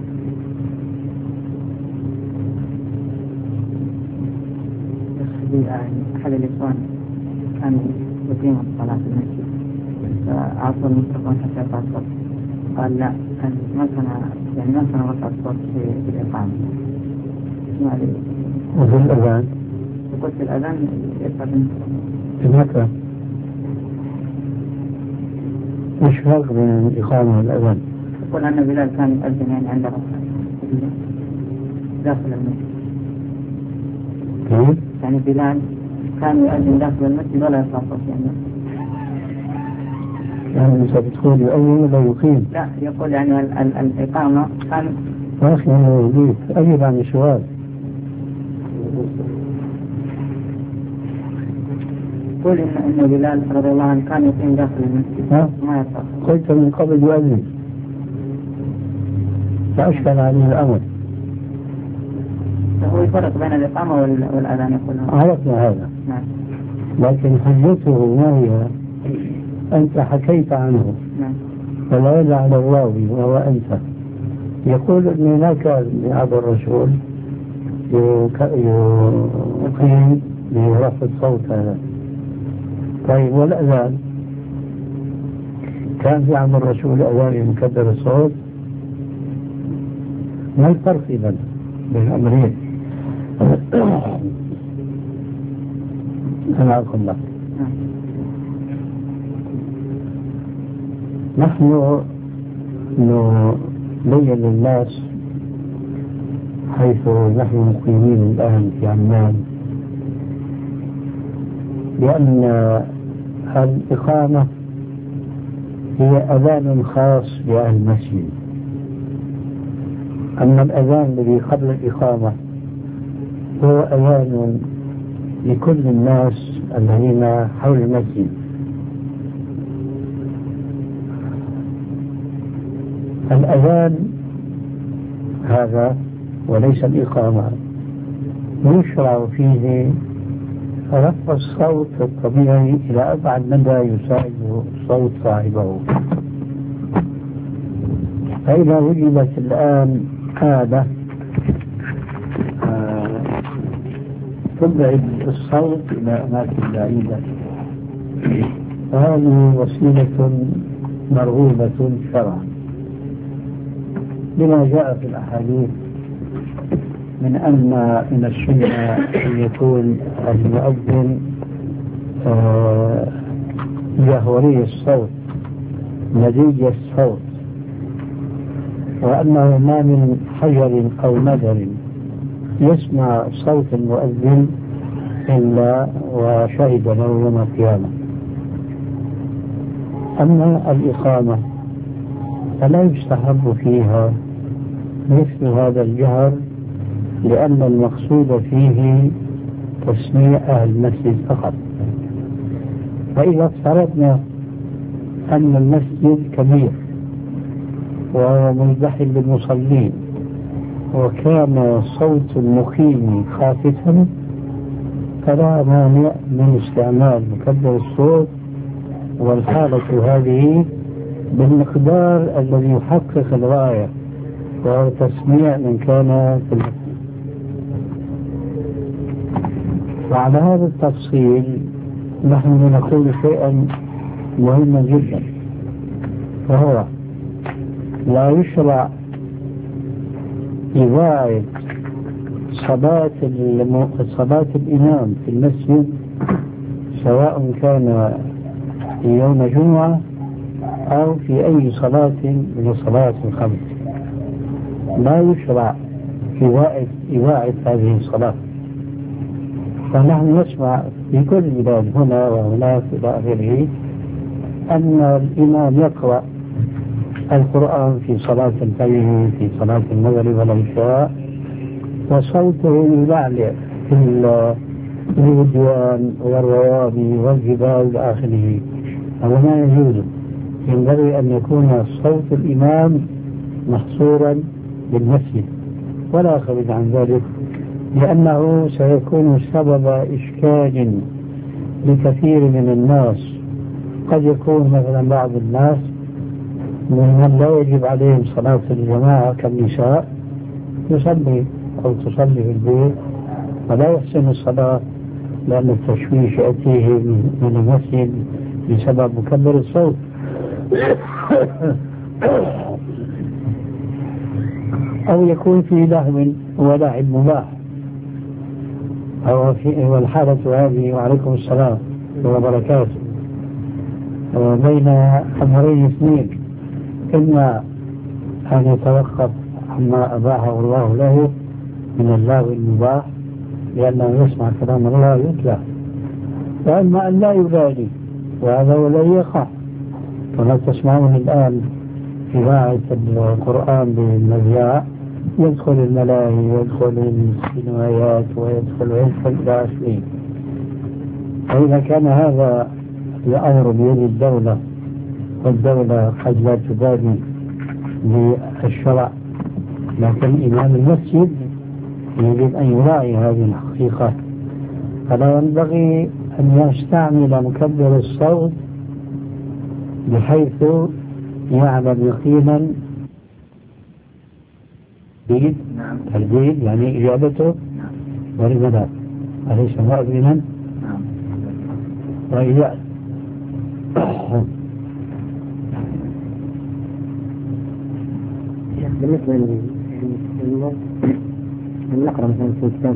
أحد الإخوان كان يقيم الصلاة في المسجد فأعطوا الميكروفون حتى يرفع الصوت، قال لا ما كان يعني ما كان رفع الصوت في الإقامة. وفي الأذان يقول في الأذان يرفع الميكروفون. هناك مش فرق بين الإقامة والأذان؟ يقول أن بلال كان يؤذن يعني عند رفع داخل المسجد. كيف؟ يعني بلال كان يؤذن داخل المسجد ولا يرفع صوت يعني. يعني أنت بتقول يؤذن ولا يقيم؟ لا، يقول يعني ال ال الإقامة كان. ما أخي أنا أريد أجب عن السؤال. يقول إن إن بلال رضي الله عنه كان يقيم داخل المسجد ما يرفع. قلت من قبل يؤذن فأشكل عليه الأمر. هو يفرق بين الإقامة والأذان يقول. عرفنا هذا. نعم. لكن حجته ما هي؟ أنت حكيت عنه. نعم. والعيد على الراوي وهو أنت. يقول أن هناك لهذا الرسول يقيم برفع الصوت هذا. طيب والأذان كان في عمر الرسول أذان مكبر الصوت؟ ما الفرق إذن بين الأمرين؟ أنا أقول لك نحن نبين للناس حيث نحن مقيمين الآن في عمان بأن الإقامة هي أذان خاص بأهل المسجد، أما الأذان الذي قبل الإقامة هو أذان لكل الناس الذين حول المسجد. الأذان هذا وليس الإقامة يشرع فيه رفع الصوت الطبيعي إلى أبعد مدى يساعد صوت صاحبه. فإذا وجدت الآن آلة تبعد الصوت إلى أماكن بعيدة فهذه وسيلة مرغوبة شرعا لما جاء في الأحاديث من أن من السنة أن يكون المؤذن جهوري الصوت لذيذ الصوت، وأنه ما من حجر أو مدر يسمع صوت المؤذن إلا وشهد له يوم القيامة. أما الإقامة فلا يستحب فيها مثل هذا الجهر، لأن المقصود فيه تسميع أهل المسجد فقط. فإذا افترضنا أن المسجد كبير وهو مزدحم بالمصلين وكان صوت المقيم خافتا فلا مانع من استعمال مكبر الصوت، والحالة هذه بالمقدار الذي يحقق الغاية وهو تسميع من كان في المسجد. وعلى هذا التفصيل نحن نقول شيئا مهما جدا، وهو لا يشرع إذاعة صلاة صلاة الإمام في المسجد سواء كان في يوم جمعة أو في أي صلاة من الصلاة الخمس. لا يشرع إذاعة هذه الصلاة. فنحن نسمع في كل بلاد هنا وهناك إلى آخره أن الإمام يقرأ القرآن في صلاة الفجر في صلاة المغرب والعشاء وصوته يلعلع في الوديان والروابي والجبال إلى آخره. هذا ما يجوز. ينبغي أن يكون صوت الإمام محصورا بالمسجد ولا خارج عن ذلك، لأنه سيكون سبب إشكال لكثير من الناس. قد يكون مثلا بعض الناس من لا يجب عليهم صلاة الجماعة كالنساء يصلي أو تصلي في البيت ولا يحسن الصلاة لأن التشويش يأتيه من المسجد بسبب مكبر الصوت. أو يكون في لهو ولعب مباح، أو في والحالة هذه وعليكم السلام وبركاته بين أمرين اثنين: إما أن يتوقف عما أباحه الله له من اللهو المباح لأنه يسمع كلام الله يتلى، وإما أن لا يبالي وهذا ولا يقع. كما تسمعون الآن إذاعة القرآن بالمذياع يدخل الملاهي ويدخل السينمائيات ويدخل ويدخل إلى آخره. فإذا كان هذا الأمر بيد الدولة والدولة قد لا تبالي بالشرع، لكن إمام المسجد يجب أن يراعي هذه الحقيقة، فلا ينبغي أن يستعمل مكبر الصوت بحيث يعلم يقينا ترديد يعني إجابته ولماذا أليس مؤذنا وإذا بالنسبة للنقرأ مثلا في كتاب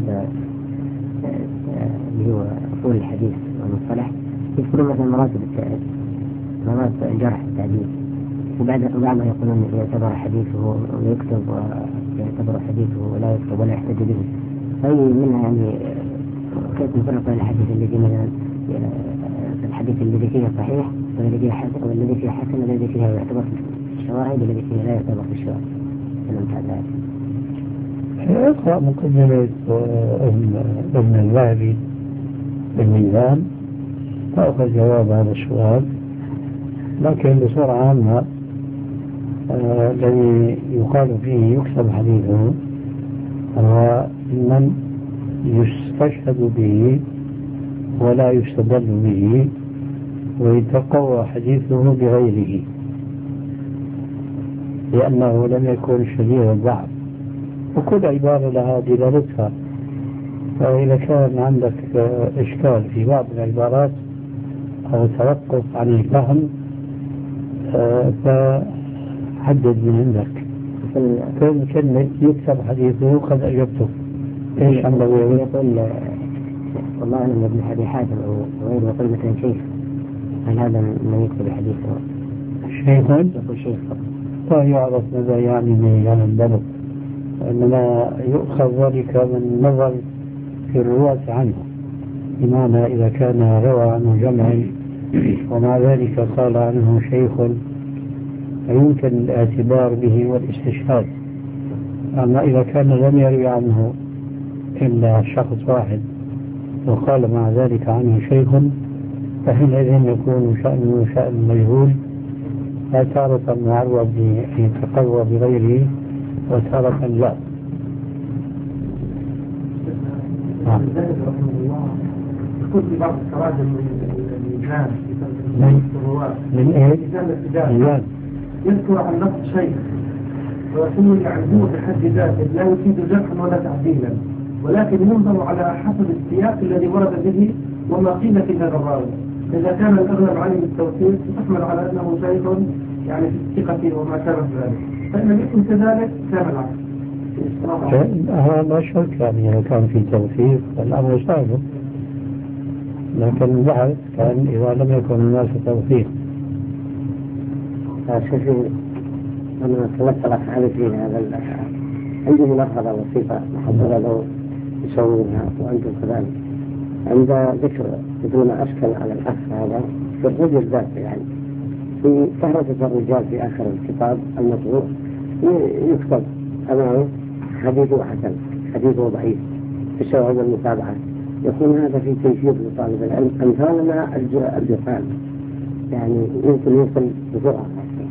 اللي هو أصول الحديث والمصطلح يذكرون مثلا مراتب مراتب الجرح التعديل، وبعد وبعضهم يقولون يعتبر حديثه ويكتب ويعتبر حديثه ولا يكتب ولا يحتج به. أي منها يعني كيف نفرق بين الحديث الذي مثلا الحديث الذي فيه صحيح والذي فيه حسن والذي فيه حسن والذي فيه يعتبر في الشواهد والذي فيه لا يعتبر في الشواهد. اقرأ مقدمة ابن ابن الذهبي بالميزان تأخذ جواب هذا السؤال. لكن بصورة عامة آه الذي يقال فيه يكتب حديثه هو من يستشهد به ولا يستدل به ويتقوى حديثه بغيره، لأنه لم يكن شديد الضعف، وكل عبارة لها دلالتها. فإذا كان عندك إشكال في بعض العبارات أو توقف عن الفهم فحدد من عندك. كل كلمة يكتب حديثه قد أجبته. إيش عنده يقول؟ يقول والله أنا ابن أبي حاتم أو غيره يقول مثلا شيخ، هل هذا من يكتب حديثه؟ شيخ؟ يقول شيخ فقط. فيعرف ماذا يعني من الضبط، إنما يؤخذ ذلك من نظر في الرواة عنه، بمعنى إذا كان روى عنه جمع ومع ذلك قال عنه شيخ فيمكن الاعتبار به والاستشهاد. أما إذا كان لم يروي عنه إلا شخص واحد وقال مع ذلك عنه شيخ فحينئذ يكون شأنه شأن مجهول، لا تارة معرض أن يتقوى بغيره وتارة لا. يقول في بعض التراجم من الميزان من ايه؟ ميزان يذكر عن نفس شيء ويقول يعني هو بحد ذاته لا يفيد جرحا ولا تعديلا، ولكن ينظر على حسب السياق الذي ورد به وما قيل في هذا الراوي. إذا كان الأغلب عليه التوثيق تحمل على أنه شيخ يعني في الثقة وما كان ذلك، فإن لم يكن كذلك كان العكس. هذا لا شك، يعني إذا كان في توثيق الأمر سهل، لكن البحث كان إذا لم يكن الناس توثيق. شوفي أنا تمثلت على في هذا الأشعار عندي ملحظة بسيطة محضرة لو يسوونها وأنتم كذلك. عند ذكر بدون أشكل على الأخ هذا في الرجل ذاته، يعني في فهرسة الرجال في آخر الكتاب المطبوع يكتب أمامه حديثه حسن، حديثه ضعيف، في شواهد المتابعة. يكون هذا في تيسير لطالب العلم أمثالنا الجهال، يعني يمكن يوصل بسرعة.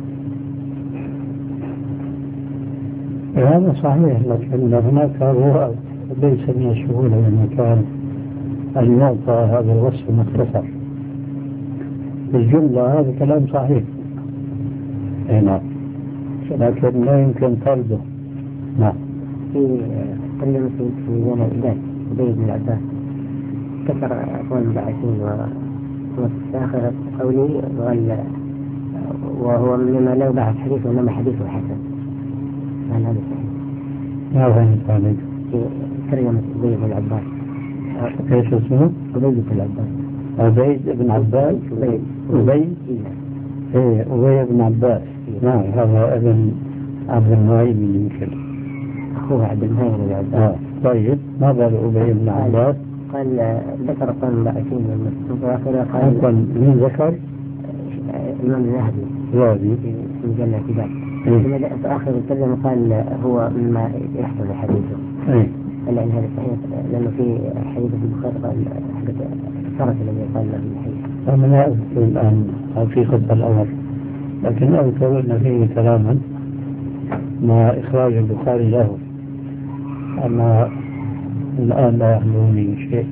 هذا صحيح، لكن هناك رواة ليس من السهولة المكان أن يعطى هذا الوصف مختصر بالجملة. هذا كلام صحيح هنا، لكن لا يمكن طرده. نعم. في تكلم في ميزان الإعداد أبي بن العباس كثر أقوال الباحثين وفي آخر قوله قال وهو مما لا يباحث حديثه إنما حديثه حسن. هل هذا صحيح؟ ما فهمت عليك. في ترجمة أبي بن العباس. ايش اسمه؟ أبي بن العباس. أبي بن عباس. أبي. أبي. إيه أبي بن عباس. نعم هذا ابن عبد المعين يمكن. أخوه عبد المعين بن عباس. آه طيب ما بال أبي بن عباس؟ قال ذكر قول الباحثين والمكتوب آخره قال. مين ذكر؟ الإمام الذهبي. الذهبي. في مجلة الاعتدال. في آخر الكلمة قال هو مما يحفظ حديثه. إيه. لأن هذا صحيح، لأنه في حديث في البخاري قال حدث الثرث الذي قال له الحديث. أنا لا أذكر الآن حقيقة الأمر، لكن أذكر أن فيه كلاما مع إخراج البخاري له، أما الآن لا يحضرني شيء.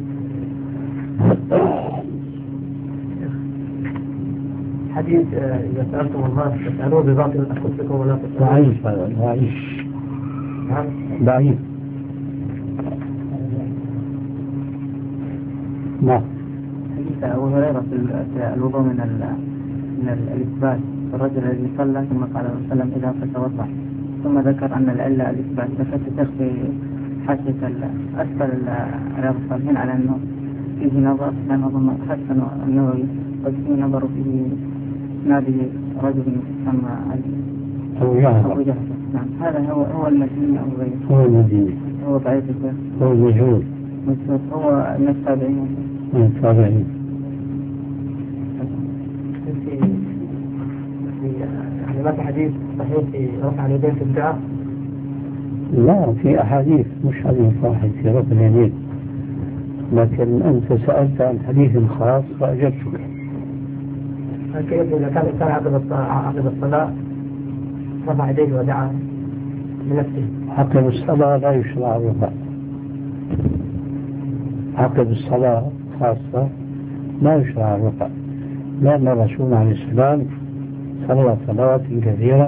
حديث إذا سألتم الله فاسألوه بباطل أنفسكم ولا تسألوه. ضعيف هذا، ضعيف. نعم. ضعيف. نعم. حديث أبو هريرة في الوضوء من من الإثبات، الرجل الذي صلى ثم قال صلى الله عليه وسلم إذا فتوضأ، ثم ذكر أن العلة الإثبات. فكنت تخفي حاشية أسفل رياض الصالحين على أنه فيه نظر، كان أظن حسن النووي قد فيه نظر فيه نادي رجل يسمى أبو جهل. أبو جهل. نعم هذا هو هو المديني أو غيره. هو المديني. هو ضعيف. هو المجهول. هو من التابعين. من التابعين. يعني ما في حديث صحيح في رفع اليدين في الدعاء؟ لا، في أحاديث مش حديث واحد في رفع اليدين، لكن أنت سألت عن حديث خاص فأجبتك. كيف إذا كان الإنسان عقب الصلاة رفع يديه ودعا بنفسه؟ عقب الصلاة لا يشرع الرفع. عقب الصلاة خاصة لا يشرع الرفع، لأن الرسول عليه السلام صلى صلوات كثيرة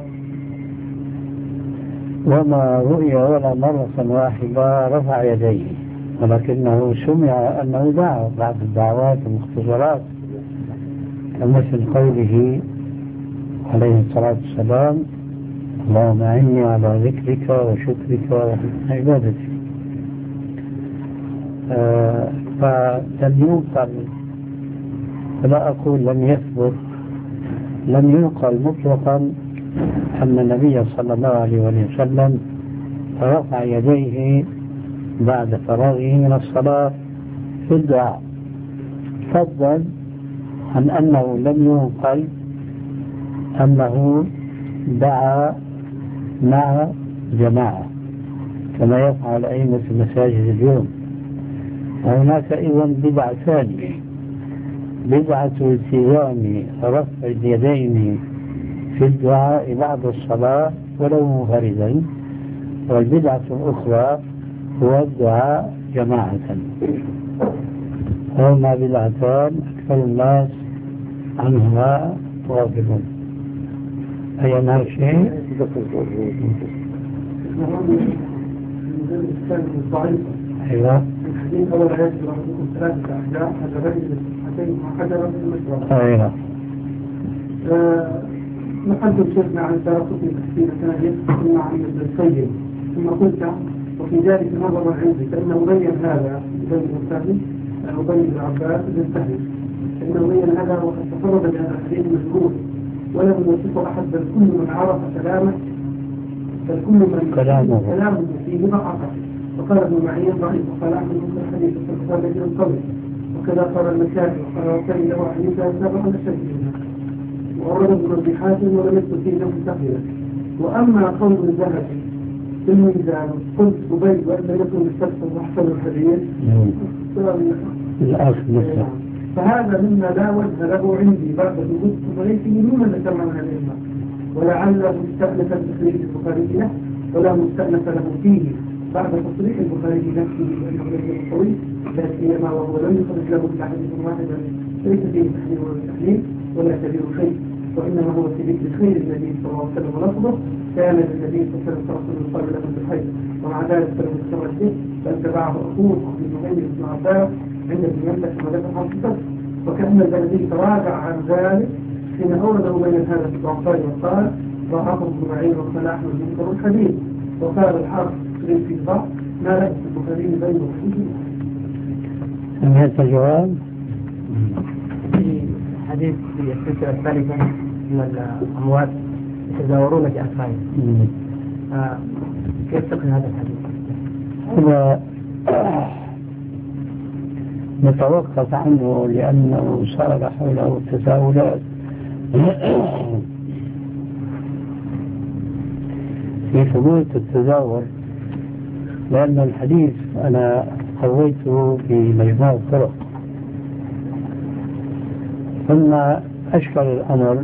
وما رؤي ولا مرة واحدة رفع يديه، ولكنه سمع أنه دعا بعض الدعوات المختصرات كمثل قوله عليه الصلاة والسلام: اللهم أعني على ذكرك وشكرك وحسن عبادتك. آه فلم ينقل، فلا أقول لم يثبت، لم ينقل مطلقا أن النبي صلى الله عليه وسلم رفع يديه بعد فراغه من الصلاة في الدعاء، فضلا عن أنه لم ينقل أنه دعا مع جماعة كما يفعل أئمة المساجد اليوم. وهناك أيضا بدعة ثانية، بدعة التزام رفع اليدين في الدعاء بعد الصلاة ولو منفردا، والبدعة الأخرى هو الدعاء جماعة. هما بدعتان أكثر الناس عنهما غافلون. أي نفس شيء؟ أيوة. الحديث أول آيات ربكم ثلاثة أحجار حجرين حجرين حجرا في المشرب. أيوة. نقلت شيخنا عن دراسة تحسين سنة ثم عن ابن القيم، ثم قلت وفي ذلك نظر عندي فإنه بين هذا بين المستهدف وبين العباس بن سهل، فإنه بين هذا وقد تفرد بهذا الحديث المذكور ولم يوصفه أحد، بل كل من عرف كلامه بل كل من كلامه كلامه فيه ضعفه. وقال ابن معين ضعيف، وقال أحمد بن الحديث في الكتاب الذي القوي، وكذا قال المكاري، وقال وكان له حديثا سابقا الشيخ، وأورد ابن أبي حاتم ولم يكن فيه له تقييدا. وأما قول الذهبي في الميزان قلت أبيد وأن يكن مستقبل وأحسن الحديث الأصل، فهذا مما لا وجه له عندي بعد وجود ضعيفه ممن ذكر عن هذه الإمام، ولعله مستأنفا بتخريج البخاري له ولا مستأنف له فيه بعد تصريح البخاري نفسه بأنه ليس قوي، لا سيما وهو لم يخرج له إلا حديث واحدا ليس فيه تحليل ولا تحليل ولا كبير خير، وإنما هو في ذكر خير النبي صلى الله عليه وسلم ولفظه كان للنبي صلى الله عليه وسلم رسول صلى له بالخير، ومع ذلك فلم يتسرع به بل تبعه أخوه ابن مغير بن عباس عند ابن مملك ودفع عن صدر، وكأن البلدي تراجع عن ذلك حين أورده بين هذا في الضعفاء وقال ضعفه ابن معين وقال أحمد بن الحديث، وقال الحرف في الضعف ما لا البخاري بين وحيد. سمعت الجواب؟ في حديث في السلسلة الثالثة من الأموات يتزاورون في أسمائهم، آه كيف تقل هذا الحديث؟ هذا نتوقف عنه لأنه صار حوله تساؤلات في ثبوت التزاور، لأن الحديث أنا قويته في مجموع الطرق، ثم أشكل الأمر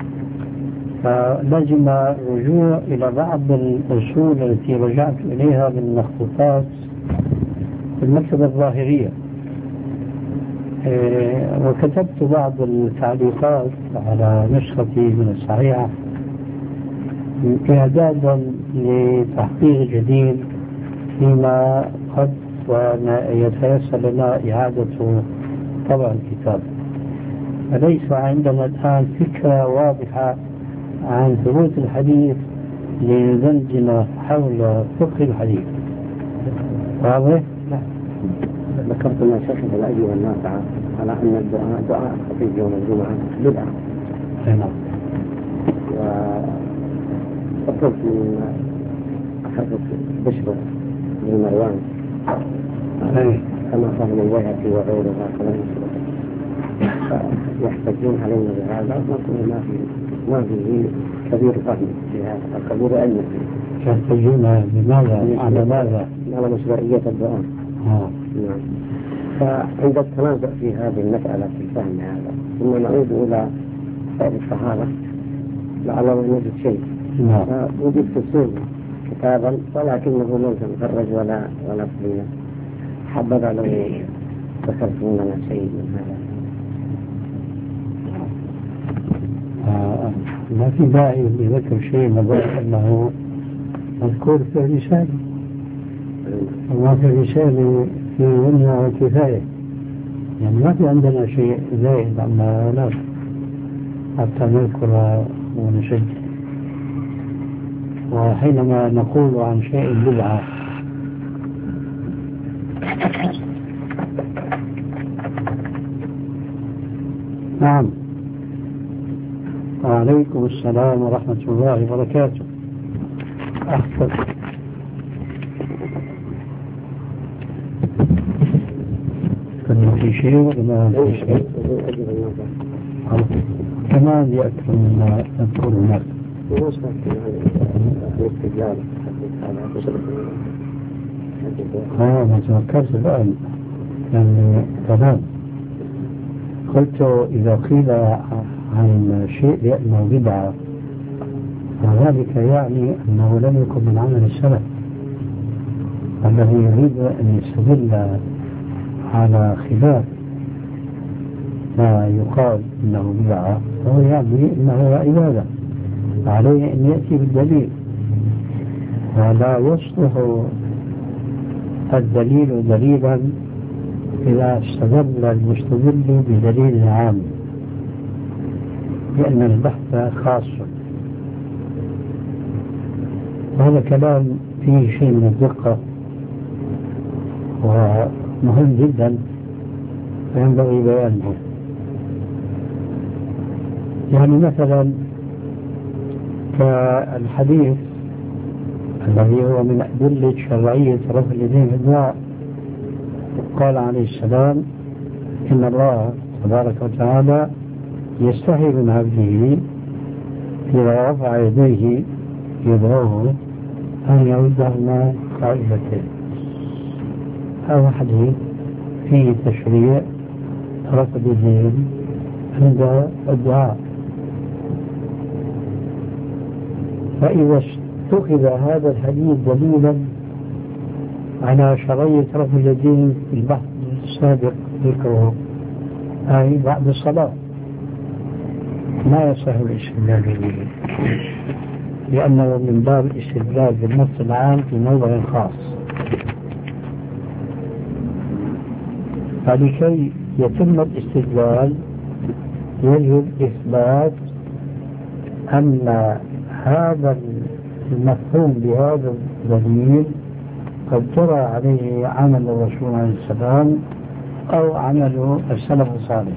فلزم الرجوع إلى بعض الأصول التي رجعت إليها من مخطوطات في المكتبة الظاهرية، وكتبت بعض التعليقات على نسختي من الصحيحة إعدادا لتحقيق جديد فيما قد ويتيسر لنا إعادة طبع الكتاب. فليس عندنا الآن فكرة واضحة عن ثبوت الحديث لندندن حول فقه الحديث. واضح؟ ذكرت ما شيخ الأجي والنافعة على أن الدعاء دعاء خطيب يوم الجمعة بدعة. نعم. وقلت من حدث بشر بن مروان كما قال البيهقي وغيره هكذا يحتجون علينا بهذا، نقول ما في ما به كبير فهم في هذا كبير علم. تحتاجون بماذا على ماذا؟ على مشروعية الدعاء. آه. نعم. فعند التنازع في هذه المسألة في الفهم هذا ثم نعود إلى سائر الصحابة لعلنا نجد شيء. نعم. وجدت السنة كتابا ولكنه ليس مخرج ولا ولا صحيح. حبذا لو ذكرت لنا شيء من هذا. آه. ما في داعي لذكر شيء مضى أنه مذكور في الرسالة وما في الرسالة في منها كفاية، يعني ما في عندنا شيء زائد عما لا حتى نذكر ونسجل. وحينما نقول عن شيء بدعة نعم. وعليكم السلام ورحمة الله وبركاته. أحسن. كان في شيء ولا ما في شيء؟ كمان يأكل مما نذكر هناك. اه ما تذكرت الآن يعني تمام. قلت إذا قيل عن شيء لأنه بدعة فذلك يعني أنه لم يكن من عمل السلف. الذي يريد أن يستدل على خلاف ما يقال إنه بدعة فهو يعني إنه عبادة عليه أن يأتي بالدليل، ولا يصلح الدليل دليلا إذا استدل المستدل بدليل عام، لأن البحث خاص. وهذا كلام فيه شيء من الدقة ومهم جدا وينبغي بيانه. يعني مثلا كالحديث الذي هو من أدلة شرعية رفع اليدين في الدعاء، قال عليه السلام إن الله تبارك وتعالى يستحي من عبده إذا رفع يديه يدعوه أن يردهما قائمتين. هذا حديث فيه تشريع رفع اليدين عند الدعاء. فإذا اتخذ هذا الحديث دليلا على شرعية رفع اليدين في البحث السابق ذكره أي بعد الصلاة ما يصح الاستدلال به، لأنه من باب الاستدلال بالنص العام في موضع خاص. فلكي يتم الاستدلال يجب إثبات أن هذا المفهوم بهذا الدليل قد جرى عليه عمل الرسول عليه السلام أو عمل السلف الصالح.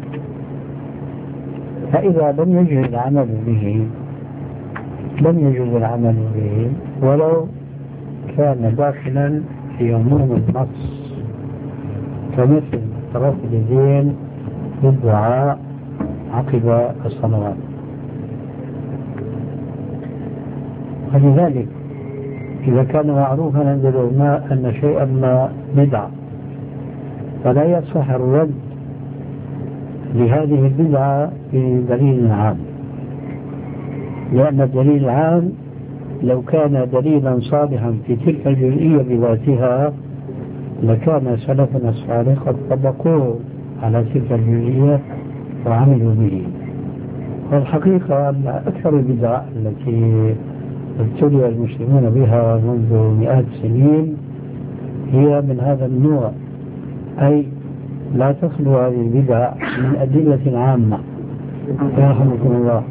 فإذا لم يجوز العمل به لم يجوز العمل به ولو كان داخلا في عموم النص، كمثل رفع اليدين بالدعاء عقب الصلوات. ولذلك إذا كان معروفا عند العلماء أن شيئا ما بدعة فلا يصح الرد لهذه البدعة بدليل عام، لأن الدليل العام لو كان دليلا صالحا في تلك الجزئية بذاتها لكان سلفنا الصالح قد طبقوه على تلك الجزئية وعملوا به. والحقيقة أن أكثر البدع التي ابتلي المسلمون بها منذ مئات السنين هي من هذا النوع، أي لا تخلو هذه البدع من أدلة عامة رحمكم الله.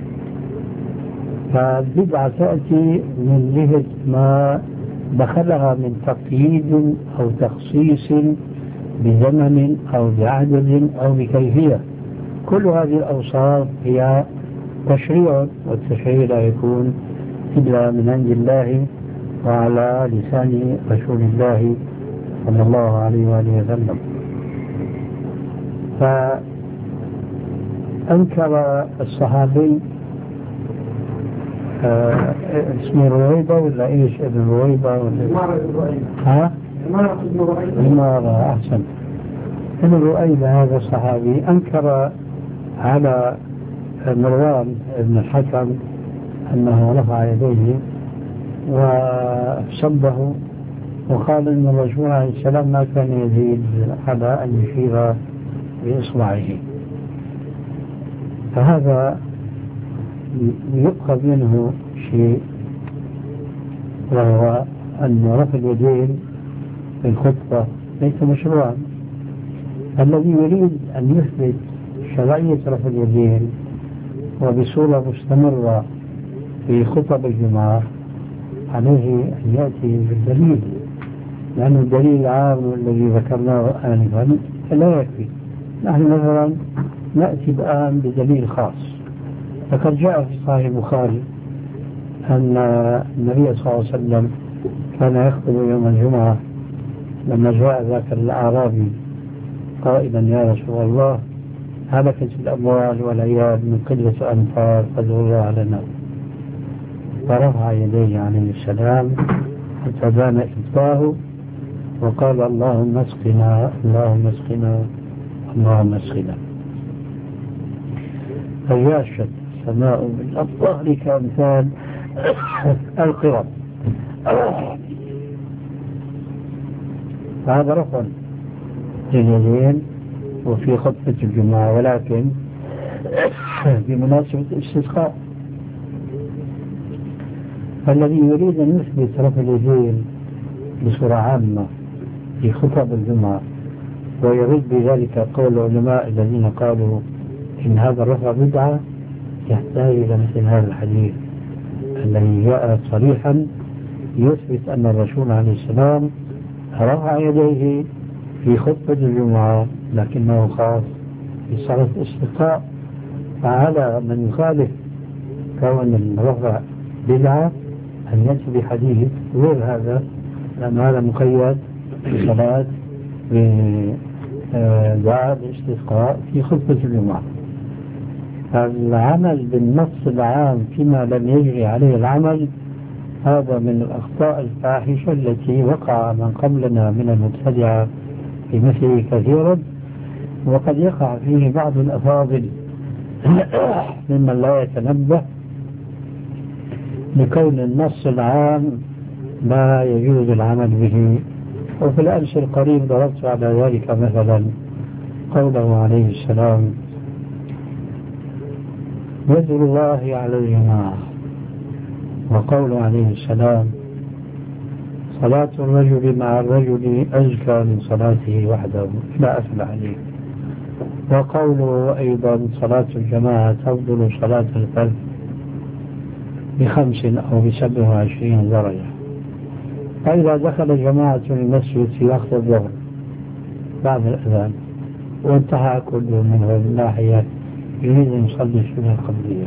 فالبدعة تأتي من جهة ما دخلها من تقييد أو تخصيص بزمن أو بعدد أو بكيفية. كل هذه الأوصاف هي تشريع، والتشريع لا يكون إلا من عند الله وعلى لسان رسول الله صلى الله عليه وآله وسلم. فأنكر الصحابي آه اسمه رويبة ولا ايش ابن رويبة ولا عمارة ابن رؤيبة. ها؟ عمارة ابن رؤيبة. عمارة أحسن. ابن رؤيبة هذا الصحابي أنكر على مروان بن الحكم أنه رفع يديه وسبه وقال إن الرسول عليه السلام ما كان يزيد على أن يشير بإصبعه. فهذا يؤخذ منه شيء، وهو أن رفع اليدين في الخطبة ليس مشروعا. الذي يريد أن يثبت شرعية رفع اليدين وبصورة مستمرة في خطب الجمعة عليه أن يأتي بالدليل، لأن الدليل العام الذي ذكرناه آنفا لا يكفي. نحن مثلا نأتي الآن بدليل خاص. فقد جاء في صحيح البخاري أن النبي صلى الله عليه وسلم كان يخطب يوم الجمعة لما جاء ذاك الأعرابي قائلا يا رسول الله هلكت الأموال والعيال من قلة أنفار فادعوا الله لنا، فرفع يديه عليه السلام حتى بان إبطاه وقال اللهم اسقنا اللهم اسقنا اللهم اسقنا. فياشت السماء بالأمطار كأمثال القرب. هذا رفع لليدين وفي خطبة الجمعة، ولكن بمناسبة الاستسقاء. فالذي يريد أن يثبت رفع اليدين بصورة عامة في خطب الجمعة ويرد بذلك قول العلماء الذين قالوا إن هذا الرفع بدعة يحتاج إلى مثل هذا الحديث الذي جاء صريحا يثبت أن الرسول عليه السلام رفع يديه في خطبة الجمعة لكنه خاص في صلاة الاستسقاء. فعلى من يخالف كون الرفع بدعة أن يأتي بحديث غير هذا، لأن هذا مقيد في صلاة دعاء الاستسقاء في خطبة الجمعة. العمل بالنص العام فيما لم يجري عليه العمل هذا من الأخطاء الفاحشة التي وقع من قبلنا من المبتدعة في مثله كثيرا، وقد يقع فيه بعض الأفاضل ممن لا يتنبه لكون النص العام لا يجوز العمل به. وفي الأمس القريب ضربت على ذلك مثلا قوله عليه السلام يد الله على الجماعة، وقوله عليه السلام صلاة الرجل مع الرجل أزكى من صلاته وحده لا أثنى عليه، وقوله أيضا صلاة الجماعة تفضل صلاة الفرد بخمس أو بسبع وعشرين درجة. فإذا دخل جماعة المسجد في وقت الظهر بعد الأذان وانتهى كل منهم من ناحية يريد أن يصلي السنة القبلية،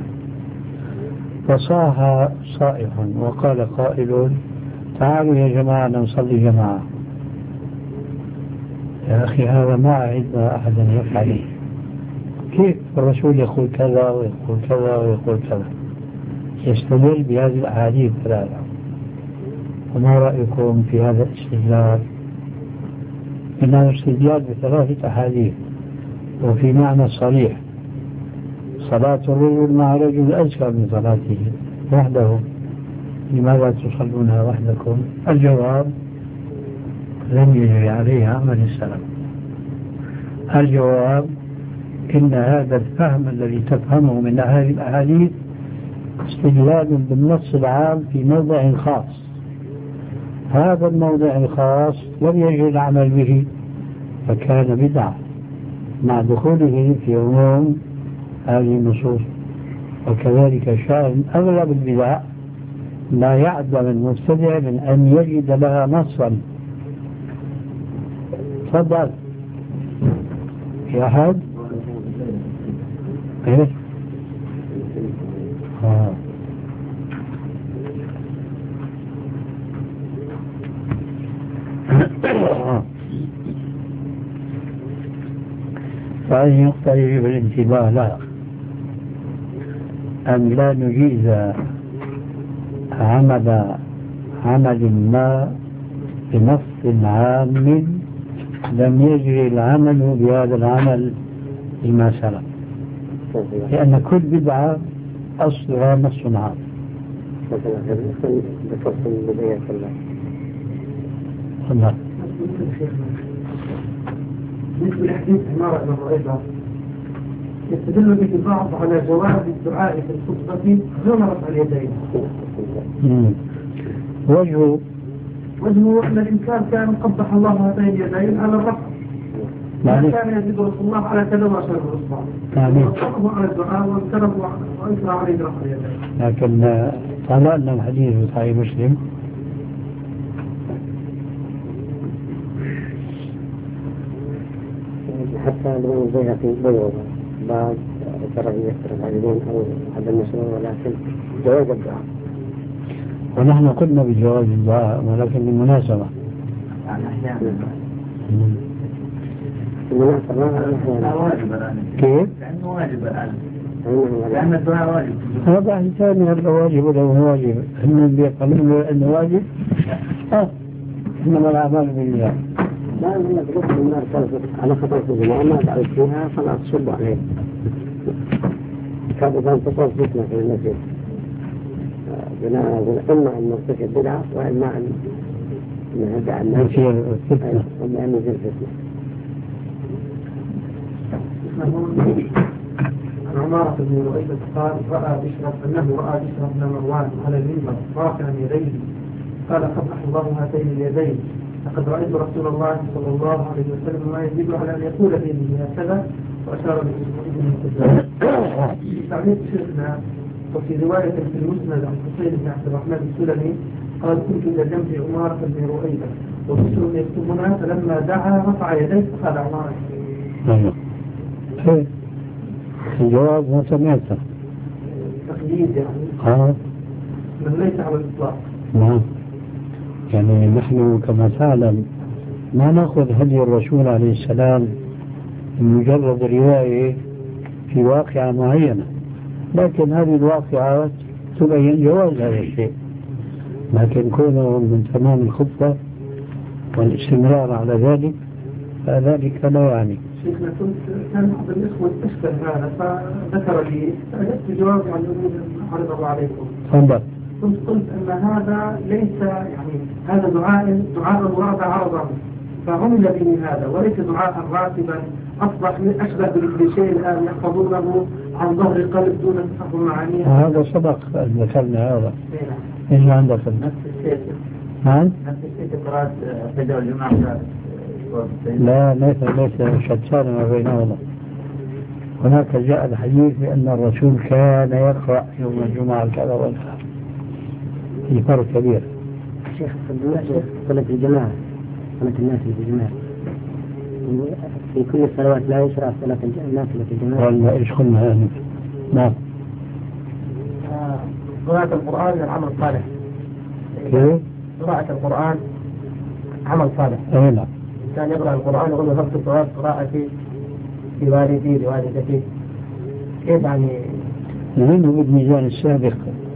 فصاح صائح وقال قائل تعالوا يا جماعة نصلي جماعة. يا أخي هذا ما عندنا أحدا يفعله. كيف الرسول يقول كذا ويقول كذا ويقول كذا؟ يستدل بهذه الأحاديث الثلاثة. وما رأيكم في هذا الاستدلال؟ إنه استدلال بثلاثة أحاديث وفي معنى صريح. صلاة الرجل مع رجل أزكى من صلاته وحده، لماذا تصلونها وحدكم؟ الجواب لم يجري عليه عمل السلف. الجواب إن هذا الفهم الذي تفهمه من هذه الأحاديث استدلال بالنص العام في موضع خاص. هذا الموضع الخاص لم يجري العمل به فكان بدعة مع دخوله في عموم هذه النصوص. وكذلك شأن أغلب البدع لا يعدم المبتدع من أن يجد لها نصا. تفضل يا أحد. إيه؟ آه. فأن يقترب الانتباه لها أن لا نجيز عمل عمل ما بنص عام لم يجري العمل بهذا العمل فيما سلف، لأن كل بدعة أصلها نص عام. الله. بالنسبة لحديث عمارة بن رؤيبة يستدل به البعض على جواز الدعاء في الخطبة دون رفع اليدين. وجهه وجهه أن الإنسان كان قبح الله هاتين اليدين على الرفع، ما كان يزيد رسول الله على كذا ما شاء الله وقفه على الدعاء وانكره وانكر عليه رفع اليدين. لكن طلعنا الحديث في صحيح مسلم حتى لو زيها في بيض بعض ترى يكثر العالمين أو هذا المشروع، ولكن جواز الدعاء. ونحن قلنا بجواز الدعاء ولكن بالمناسبة يعني أحيانا المناسبة واجب الآن. كيف؟ لأنه واجب الآن، لأن الدعاء واجب. هذا واحد ثاني هذا واجب ولا هو واجب؟ هم بيقولون أنه واجب؟ ها إنما الأعمال بالله. لا أنا بقول النار كانت على خطر في الجماعة ما دعوت فيها خلاص شبوا عليه. كانوا كان تطور فتنة في المسجد. بناء إما أن نرتكب بدعة وإما أن نهدع الناس. يصير فتنة. وإما أن يصير فتنة. عن عمارة بن رؤيبة قال رأى بشرى أنه رأى بشرى بن مروان على المنبر رافعا يديه قال قبح الله هاتين اليدين، لقد رأيت رسول الله صلى الله عليه وسلم ما يزيد على أن يقول بيده هكذا، وأشار بإذنه. تعليق شيخنا وفي رواية في المسند عن حسين بن عبد الرحمن السلمي قال كنت إلى جنب عمارة بن رؤيبة وبشر يكتبنا فلما دعا رفع يديه فقال عمارة. ايه الجواب ما سمعته تقليد يعني اه من ليس على الإطلاق. نعم، يعني نحن كما تعلم ما نأخذ هدي الرسول عليه السلام من مجرد رواية في واقعة معينة، لكن هذه الواقعات تبين جواز هذا الشيء، لكن كونه من تمام الخطة والاستمرار على ذلك فذلك لا يعني. شيخنا كنت كان بعض الإخوة أشبه هذا فذكر لي فأجبت بجواب عن عرضه عليكم. تفضل. كنت قلت أن هذا ليس يعني هذا دعاء دعاء ورد عرضا فعمل به هذا وليس دعاء راتبا أصبح أشبه بالشيء الآن يحفظونه عن ظهر قلب دون تفهم معانيه. هذا سبق ذكرنا هذا. ايش عندك؟ نفس الشيء. نعم. نفس الشيء قراءة فجر الجمعة. لا ليس ليس شتان ما بينهما. هناك جاء الحديث بأن الرسول كان يقرأ يوم الجمعة كذا وكذا، في فرق كبير. شيخ صلاة الجماعة صلاة الناس في الجماعة في كل الصلوات لا يشرع صلاة الناس في الجماعة. ولا إيش قلنا يعني؟ نعم. قراءة القرآن العمل صالح. كيف؟ قراءة القرآن عمل صالح. أي نعم. كان يقرأ القرآن يقول له نفس الصواب قراءتي لوالدي لوالدتي. كيف يعني؟ لأنه بالميزان السابق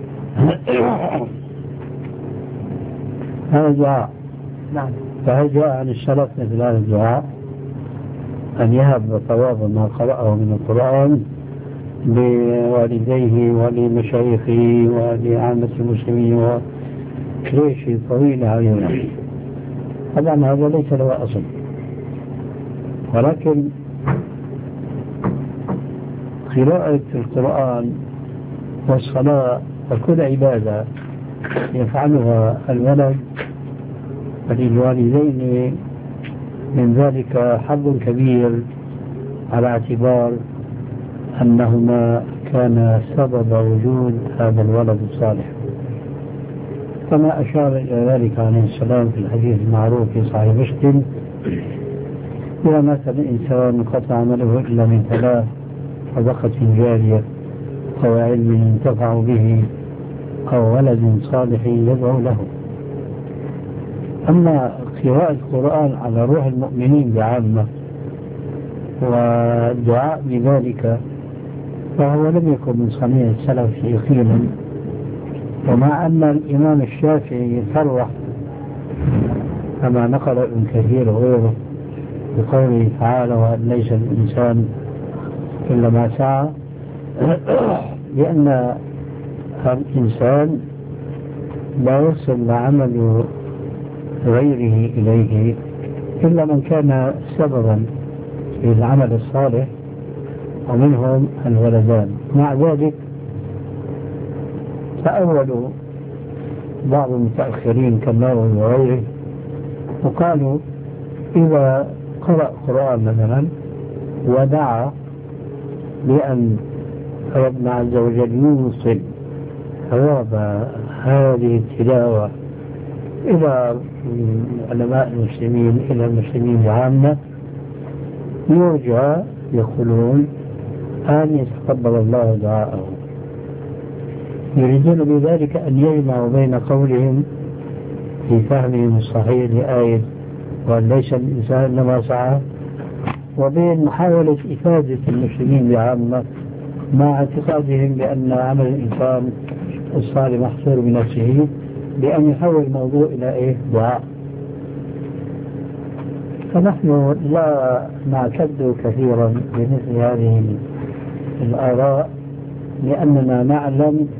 هذا دعاء. نعم. فهل جاء عن السلف مثل هذا الدعاء أن يهب ثواب ما قرأه من القرآن لوالديه ولمشايخه ولعامة المسلمين وكريش طويلة علينا؟ طبعا هذا ليس له أصل، ولكن قراءة القرآن والصلاة وكل عبادة يفعلها الولد فللوالدين من ذلك حظ كبير على اعتبار أنهما كان سبب وجود هذا الولد الصالح، كما أشار إلى ذلك عليه السلام في الحديث المعروف في صحيح مسلم: إذا مات الإنسان انقطع عمله إلا من ثلاث: صدقة جارية أو علم ينتفع به أو ولد صالح يدعو له. أما قراءة القرآن على روح المؤمنين بعامة والدعاء بذلك فهو لم يكن من صنيع السلف يقينا، ومع أن الإمام الشافعي صرح كما نقل ابن كثير وغيره بقوله تعالى وأن ليس الإنسان إلا ما سعى، لأن الإنسان لا يصل عمل غيره إليه إلا من كان سببا في العمل الصالح، ومنهم الولدان. مع ذلك تأولوا بعض المتأخرين كالنووي وغيره وقالوا إذا قرأ قرآن مثلا ودعا بأن ربنا عز وجل يوصل ثواب هذه التلاوة إلى علماء المسلمين إلى المسلمين عامة، يرجى يقولون أن يتقبل الله دعاءه. يريدون بذلك أن يجمعوا بين قولهم في فهمهم الصحيح لآية وأن ليس الإنسان إلا ما سعى، وبين محاولة إفادة المسلمين بعامة مع اعتقادهم بأن عمل الإنسان الصالح محصور بنفسه، بأن يحول الموضوع إلى إيه؟ دعاء. فنحن لا نعتد كثيرا بمثل هذه الآراء، لأننا نعلم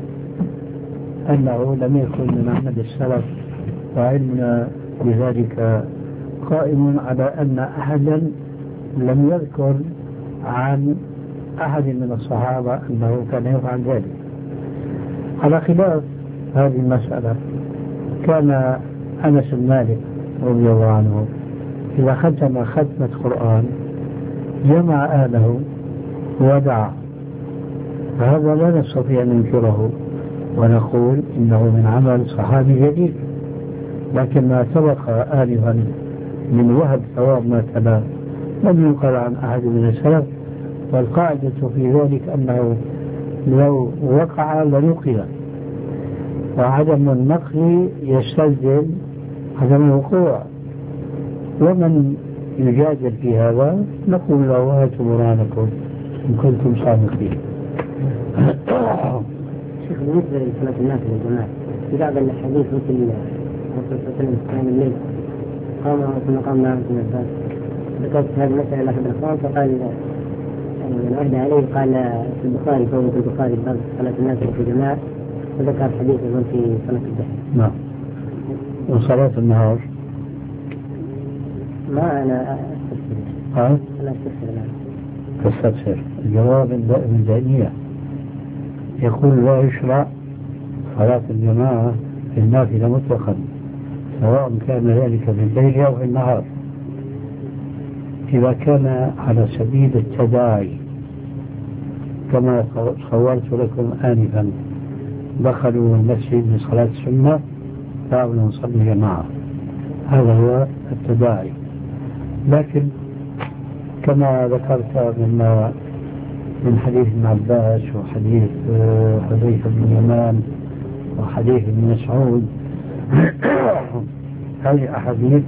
أنه لم يكن من عمل السلف، وعلمنا بذلك قائم على أن أحدا لم يذكر عن أحد من الصحابة أنه كان يفعل ذلك. على خلاف هذه المسألة، كان أنس بن مالك رضي الله عنه إذا ختم ختمة قرآن جمع أهله ودعا، فهذا لا نستطيع أن ننكره ونقول إنه من عمل صحابي جديد، لكن ما سبق آنفا من وهب ثواب ما تلا لم ينقل عن أحد من السلف، والقاعدة في ذلك أنه لو وقع لنقل، وعدم النقل يستلزم عدم الوقوع. ومن يجادل في هذا نقول له هاتوا برهانكم إن كنتم صادقين. شيخ، بالنسبة لصلاة الناس والجماعة، في بعض الحديث مثل الرسول صلى الله عليه وسلم قام الليل قام ثم قام معه ابن عباس، ذكرت هذه المسألة لأحد الأخوان فقال من أهدى عليه قال في البخاري فوق البخاري باب صلاة الناس في جماعة، وذكر حديث في صلاة الضحى. نعم. وصلاة النهار ما أنا أستفسر. ها؟ أنا أستفسر الآن. تستفسر. الجواب من الدائمية يقول لا يشرع صلاة الجماعة في النافلة مطلقا، سواء كان ذلك في الليل أو في النهار، إذا كان على سبيل التداعي كما صورت لكم آنفا، دخلوا المسجد لصلاة السنة فأبنوا نصلي جماعة، هذا هو التداعي. لكن كما ذكرت مما من حديث ابن عباس وحديث حذيفة بن اليمان وحديث ابن مسعود، هذه أحاديث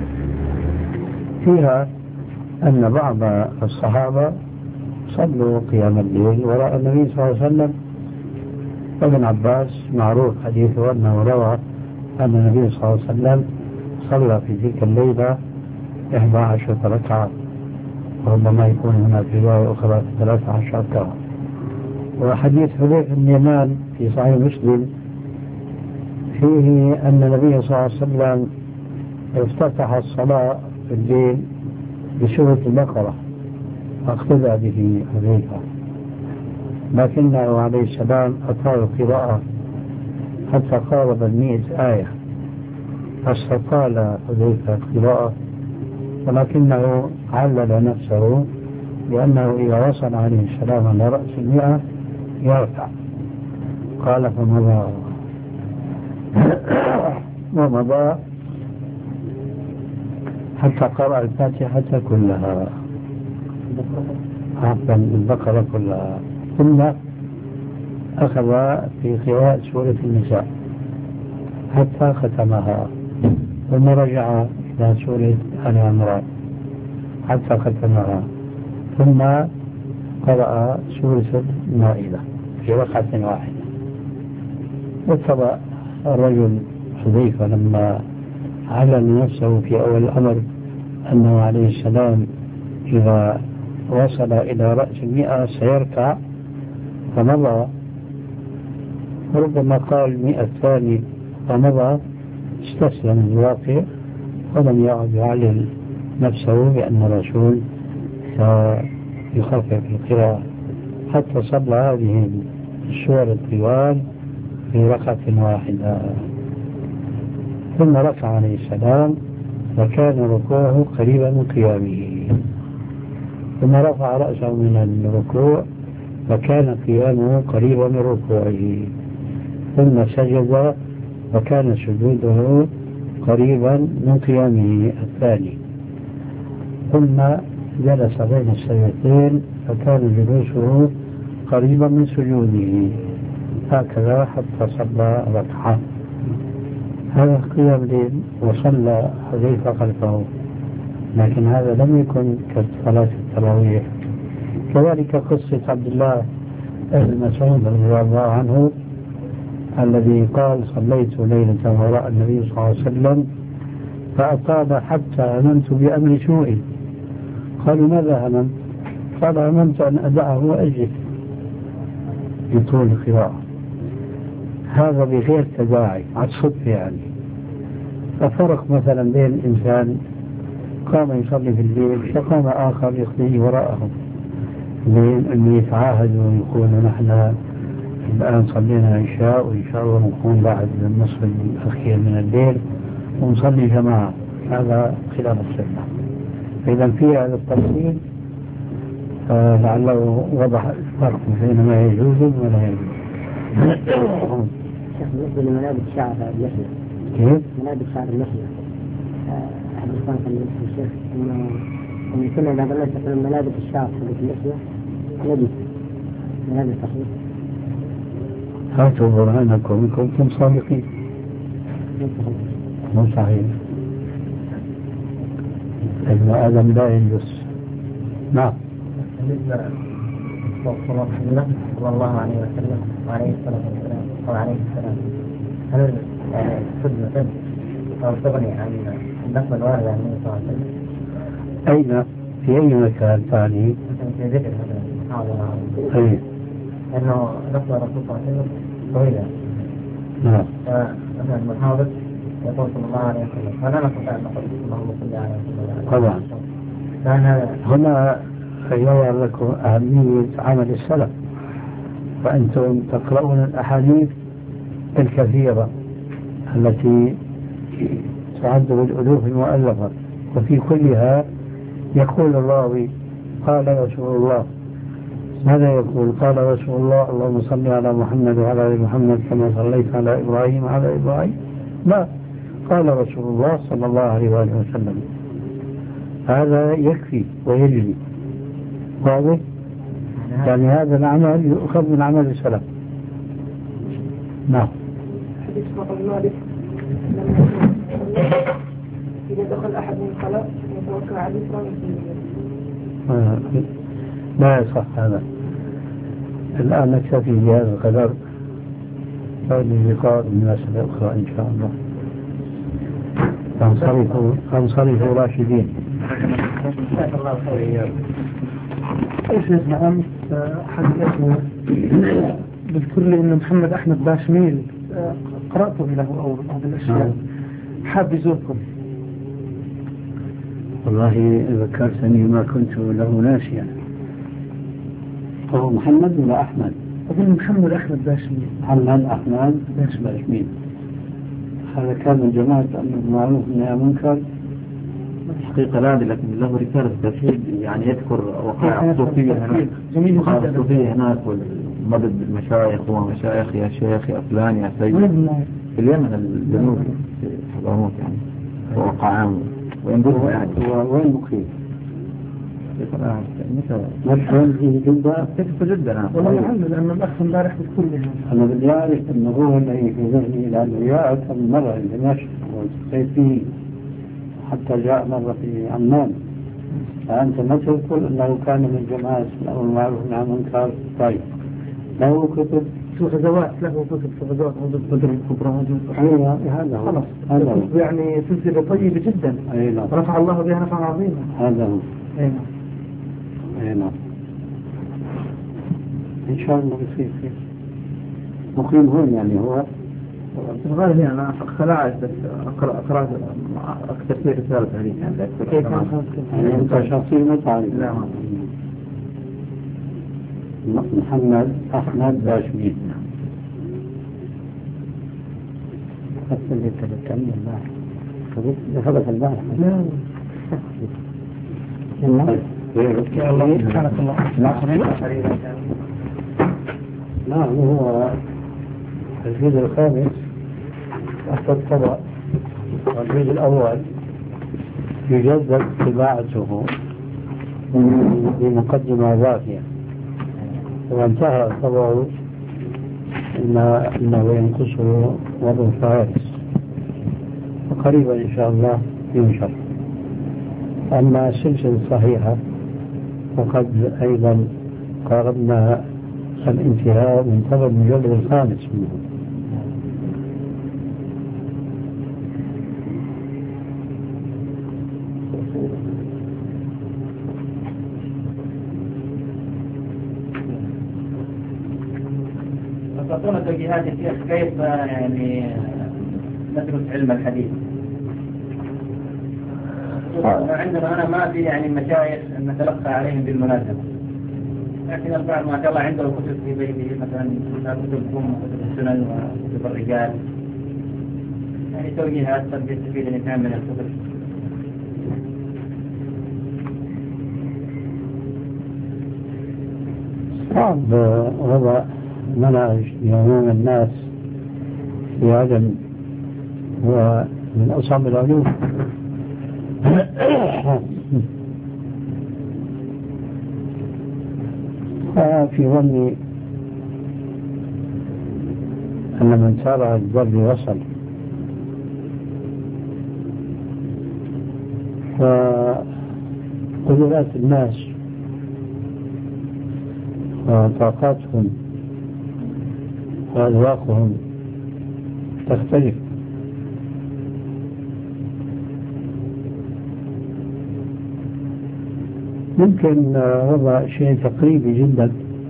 فيها أن بعض الصحابة صلوا قيام الليل وراء النبي صلى الله عليه وسلم. وابن عباس معروف حديثه أنه روى أن النبي صلى الله عليه وسلم صلى في تلك الليلة إحدى عشرة ركعة، وربما يكون هناك رواية أخرى ثلاثة عشر ركعة. وحديث حذيفة بن اليمان في صحيح مسلم فيه أن النبي صلى الله عليه وسلم افتتح الصلاة في الليل بسورة البقرة فاقتدى به حذيفة، لكنه عليه السلام أطال القراءة حتى قارب المئة آية، فاستطال حذيفة القراءة، ولكنه علل نفسه لأنه إذا وصل عليه السلام على رأس المئة يرفع، قال فمضى ومضى حتى قرأ الفاتحة كلها، عفوا البقرة كلها، ثم أخذ في قراءة سورة النساء حتى ختمها، ثم رجع إلى سورة آل عمران حتى ختمها، ثم قرأ سورة المائدة في ركعة واحدة. وطبع الرجل حذيفة لما علم نفسه في أول الأمر أنه عليه السلام إذا وصل إلى رأس المئة سيركع فمضى، وربما قال المئة الثاني فمضى، استسلم الواقع ولم يعد يعلل نفسه بأن الرسول سيخفف القراءة حتى صلى هذه السور الطوال في ركعة واحدة. ثم رفع عليه السلام وكان ركوعه قريبا من قيامه، ثم رفع رأسه من الركوع وكان قيامه قريبا من ركوعه، ثم سجد وكان سجوده قريبا من قيامه الثاني، ثم جلس بين السجدتين فكان جلوسه قريبا من سجوده، هكذا حتى صلى ركعة. هذا قيام الليل وصلى حذيفة خلفه، لكن هذا لم يكن كصلاة التراويح. كذلك قصة عبد الله بن مسعود رضي الله عنه الذي قال صليت ليلة وراء النبي صلى الله عليه وسلم فأطال حتى هممت بأمر سوء. قالوا ماذا هممت؟ قال هممت أن أدعه وأجلس بطول القراءة. هذا بغير تداعي، على الصدفة يعني. ففرق مثلا بين إنسان قام يصلي في الليل فقام آخر يصلي وراءه، بين أن يتعاهدوا ويقولوا نحن الآن صلينا عشاء وإن شاء الله نكون بعد النصف الأخير من الليل ونصلي جماعة، هذا خلاف السنة. فإذا في هذا التفصيل لعله وضح الفرق بين ما يجوز ولا يجوز. بالنسبة لمنابت شعر اللحية، كيف؟ منابت شعر اللحية أحد الإخوان كان يقول الشيخ إنه إن كنا إذا ظلت تقول منابت الشعر حقت اللحية نجد منابت صحيح. هاتوا برهانكم إن كنتم صادقين. مو صحيح. ابن آدم لا ينجس. نعم. بالنسبة للصلاة صلى الله عليه وسلم وعليه الصلاة والسلام وعليه السلام، هل يعني خدمة أو تغني عن النقل الوارد عن النبي صلى الله عليه وسلم؟ أين؟ في أي مكان ثاني؟ مثلا في ذكر مثلا حاضر أي. لأنه نقل الرسول صلى الله عليه وسلم طويلة. نعم. فمثلا المحاضر يقول صلى الله عليه وسلم فلا نستطيع أن نقول اللهم صل على وسلم. طبعا. هنا يظهر لكم أهمية عمل السلف، وأنتم تقرؤون الأحاديث الكثيرة التي تعد بالألوف المؤلفة، وفي كلها يقول الراوي قال رسول الله. ماذا يقول؟ قال رسول الله اللهم صل على محمد وعلى آل محمد كما صليت على إبراهيم وعلى إبراهيم. لا، قال رسول الله صلى الله عليه وآله وسلم. هذا يكفي ويجري. واضح؟ يعني هذا العمل يؤخذ من عمل السلف. نعم. حديث رقم مالك إذا دخل أحد من الخلاء يتوكل عليه فرامه. لا يصح هذا. الآن نكتفي بهذا القدر، فللقاء بمناسبة أخرى إن شاء الله. فانصرفوا فانصرفوا راشدين. جزاك الله خير. ايش اسمه امس حد اسمه بذكر لي ان محمد احمد باشميل قراته له او بعض الاشياء، حاب يزوركم. والله ذكرتني ما كنت له ناسيا. هو محمد ولا احمد؟ اظن محمد احمد باشميل. محمد احمد باشميل. هذا كان من جماعة أمر بالمعروف والنهي عن المنكر. حقيقة لا، لكن له رسالة تفيد يعني يذكر وقائع صوفية هناك، وقائع صوفية هناك والمدد بالمشايخ ومشايخ يا شيخ يا فلان يا سيد في اليمن الجنوب في حضرموت يعني وقائعهم وينبذوا يعني. وين مقيم؟ مثلا في جدة في جدة أنا والله الحمد لأن الأخ امبارح بكل منهم. أنا بدي أعرف أنه هو اللي في ذهني لأنه جاء أكثر من مرة لدمشق والتقيت فيه حتى جاء مرة في عمان. فأنت ما تقول أنه كان من جماعة الأمر بالمعروف والنهي عن المنكر. طيب له كتب في الغزوات، له كتب في الغزوات، موجود بدر الكبرى، موجود هذا هو. خلاص هذا هو. يعني سلسلة طيبة جدا. أي نعم. رفع الله بها نفعا عظيما. هذا هو. أي نعم. أي نعم. إن شاء الله يصير خير. مقيم هون يعني هو. في الغالب يعني أنا خلاعت بس أقرأ قرأت أكثر في رسالة هذه عندك. كيف يعني أنت شخصيا ما تعرف. لا. محمد أحمد باشمين. حتى اللي تبتعني البارح. هذا البارح. لا. يا الله سبحانك الله. نعم هو الجزء الخامس تحت الطبع والجزء الأول يجدد طباعته بمقدمة ضافية وانتهى طبعه إنه, إنه ينقصه وضع فارس وقريبا إن شاء الله ينشر. أما السلسلة الصحيحة وقد أيضا قاربنا الانتهاء من طبع المجلد الخامس منه. تعطونا توجيهات يا شيخ كيف يعني ندرس علم الحديث؟ عندنا أنا ما في يعني مشايخ نتلقى عليهم بالمناسبة، لكن البعض ما شاء الله عنده كتب في بيته مثلا كتب الأم وكتب السنن وكتب الرجال، يعني توجيهات قد يستفيد الإنسان من الكتب. صعب وضع منهج لعموم الناس في علم هو من أصعب العلوم. في ظني أن من سار على البر وصل، فقدرات الناس وطاقاتهم وأذواقهم تختلف. ممكن وضع شيء تقريبي جدا،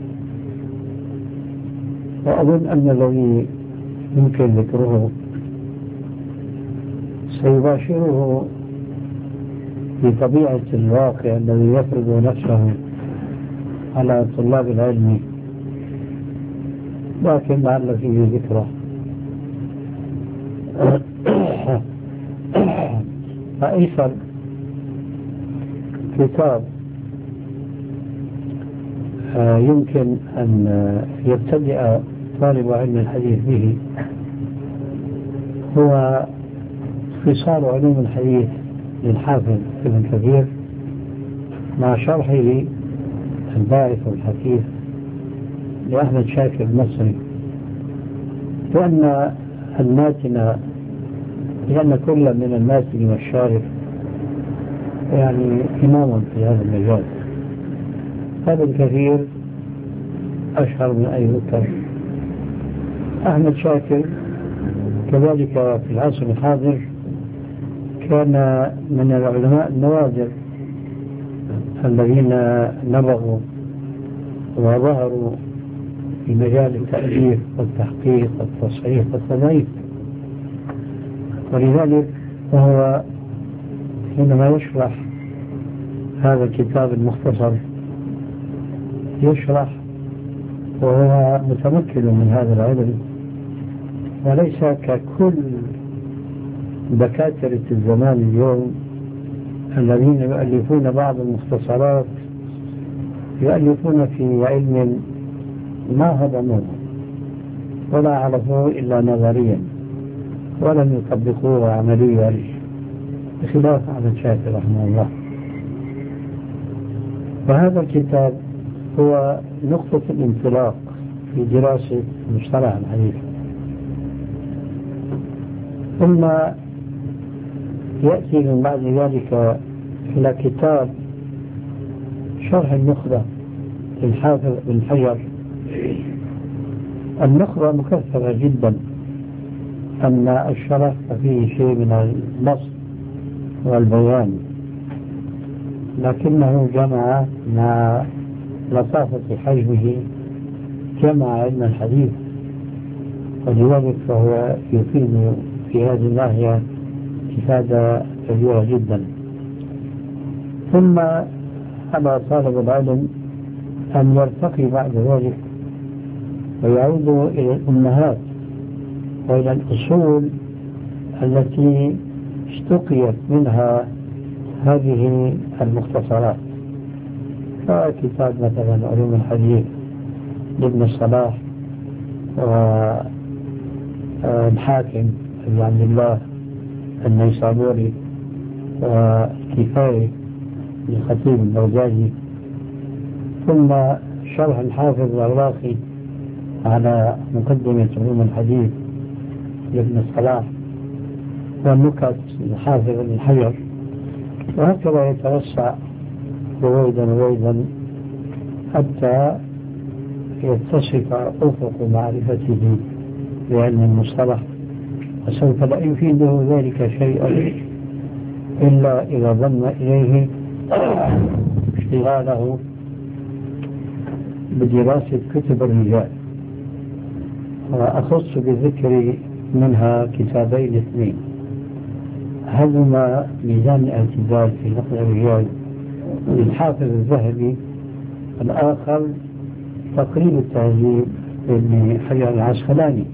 وأظن أن الذي يمكن ذكره سيباشره بطبيعة الواقع الذي يفرض نفسه على طلاب العلم، لكن لعل فيه ذكره. فأيسر كتاب يمكن أن يبتدئ طالب علم الحديث به هو اختصار علوم الحديث للحافظ ابن كثير مع شرحه الباعث والحثيث لأحمد شاكر المصري، لأن الماتن لأن كل من الماتن والشارف يعني إمام في هذا المجال. هذا الكثير أشهر من أي ذكر. أحمد شاكر كذلك في العصر الحاضر كان من العلماء النوادر الذين نبغوا وظهروا في مجال التأليف والتحقيق والتصحيح والتضعيف، ولذلك فهو حينما يشرح هذا الكتاب المختصر يشرح وهو متمكن من هذا العلم، وليس ككل دكاترة الزمان اليوم الذين يؤلفون بعض المختصرات يؤلفون في علم ما هضموه ولا عرفوه إلا نظريا ولم يطبقوه عمليا، بخلاف أحمد شاكر رحمه الله. وهذا الكتاب هو نقطة الانطلاق في دراسة مصطلح الحديث، ثم يأتي من بعد ذلك إلى كتاب شرح النخبة للحافظ بن حجر النخبة مكثرة جدا، أن الشرح فيه شيء من النص والبيان، لكنه جمع مع لطافة حجمه جمع علم الحديث، ولذلك فهو يفيد في هذه الناحية إفادة كبيرة جدا. ثم على طالب العلم أن يرتقي بعد ذلك ويعود إلى الأمهات وإلى الأصول التي اشتقيت منها هذه المختصرات، فكتاب مثلا علوم الحديث لابن الصلاح والحاكم أبي عبد الله النيسابوري، وكفاية للخطيب البغدادي، ثم شرح الحافظ العراقي على مقدمة علوم الحديث لابن الصلاح، والنكت الحافظ بن حجر، وهكذا يتوسع رويدا رويدا حتى يتصف أفق معرفته بعلم المصطلح، وسوف لا يفيده ذلك شيئا إلا إذا ضم إليه اشتغاله بدراسة كتب الرجال، وأخص بذكر منها كتابين اثنين، أحدهما ميزان الاعتدال في نقل الرجال للحافظ الذهبي، الآخر تقريب التهذيب لابن حجر العسقلاني.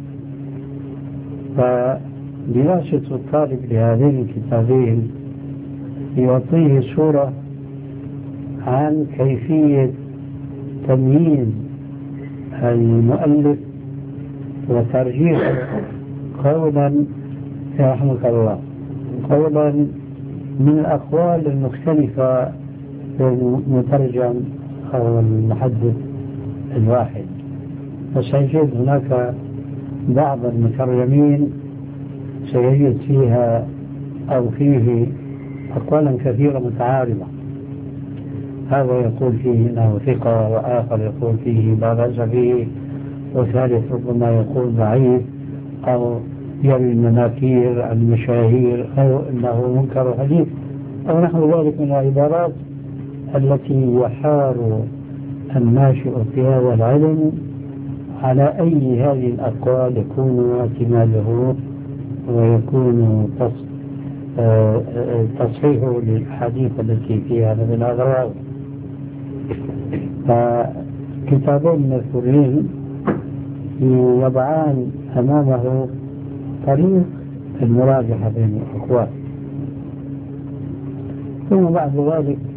فدراسة الطالب لهذين الكتابين يعطيه صورة عن كيفية تمييز المؤلف وترجيح قولا رحمك الله قولا من الأقوال المختلفة في المترجم أو المحدث الواحد. فسيجد هناك بعض المترجمين سيجد فيها أو فيه أقوالا كثيرة متعارضة، هذا يقول فيه إنه ثقة، وآخر يقول فيه لا بأس به، وثالث ربما يقول ضعيف، أو يروي المناكير عن المشاهير، أو إنه منكر حديث، أو نحو ذلك من العبارات التي يحار الناشئ في هذا العلم على أي هذه الأقوال يكون اعتماده ويكون تصحيحه للحديث التي فيها من الأغراض. فكتابين مذكورين يضعان أمامه طريق المراجعة بين الأقوال. ثم بعد ذلك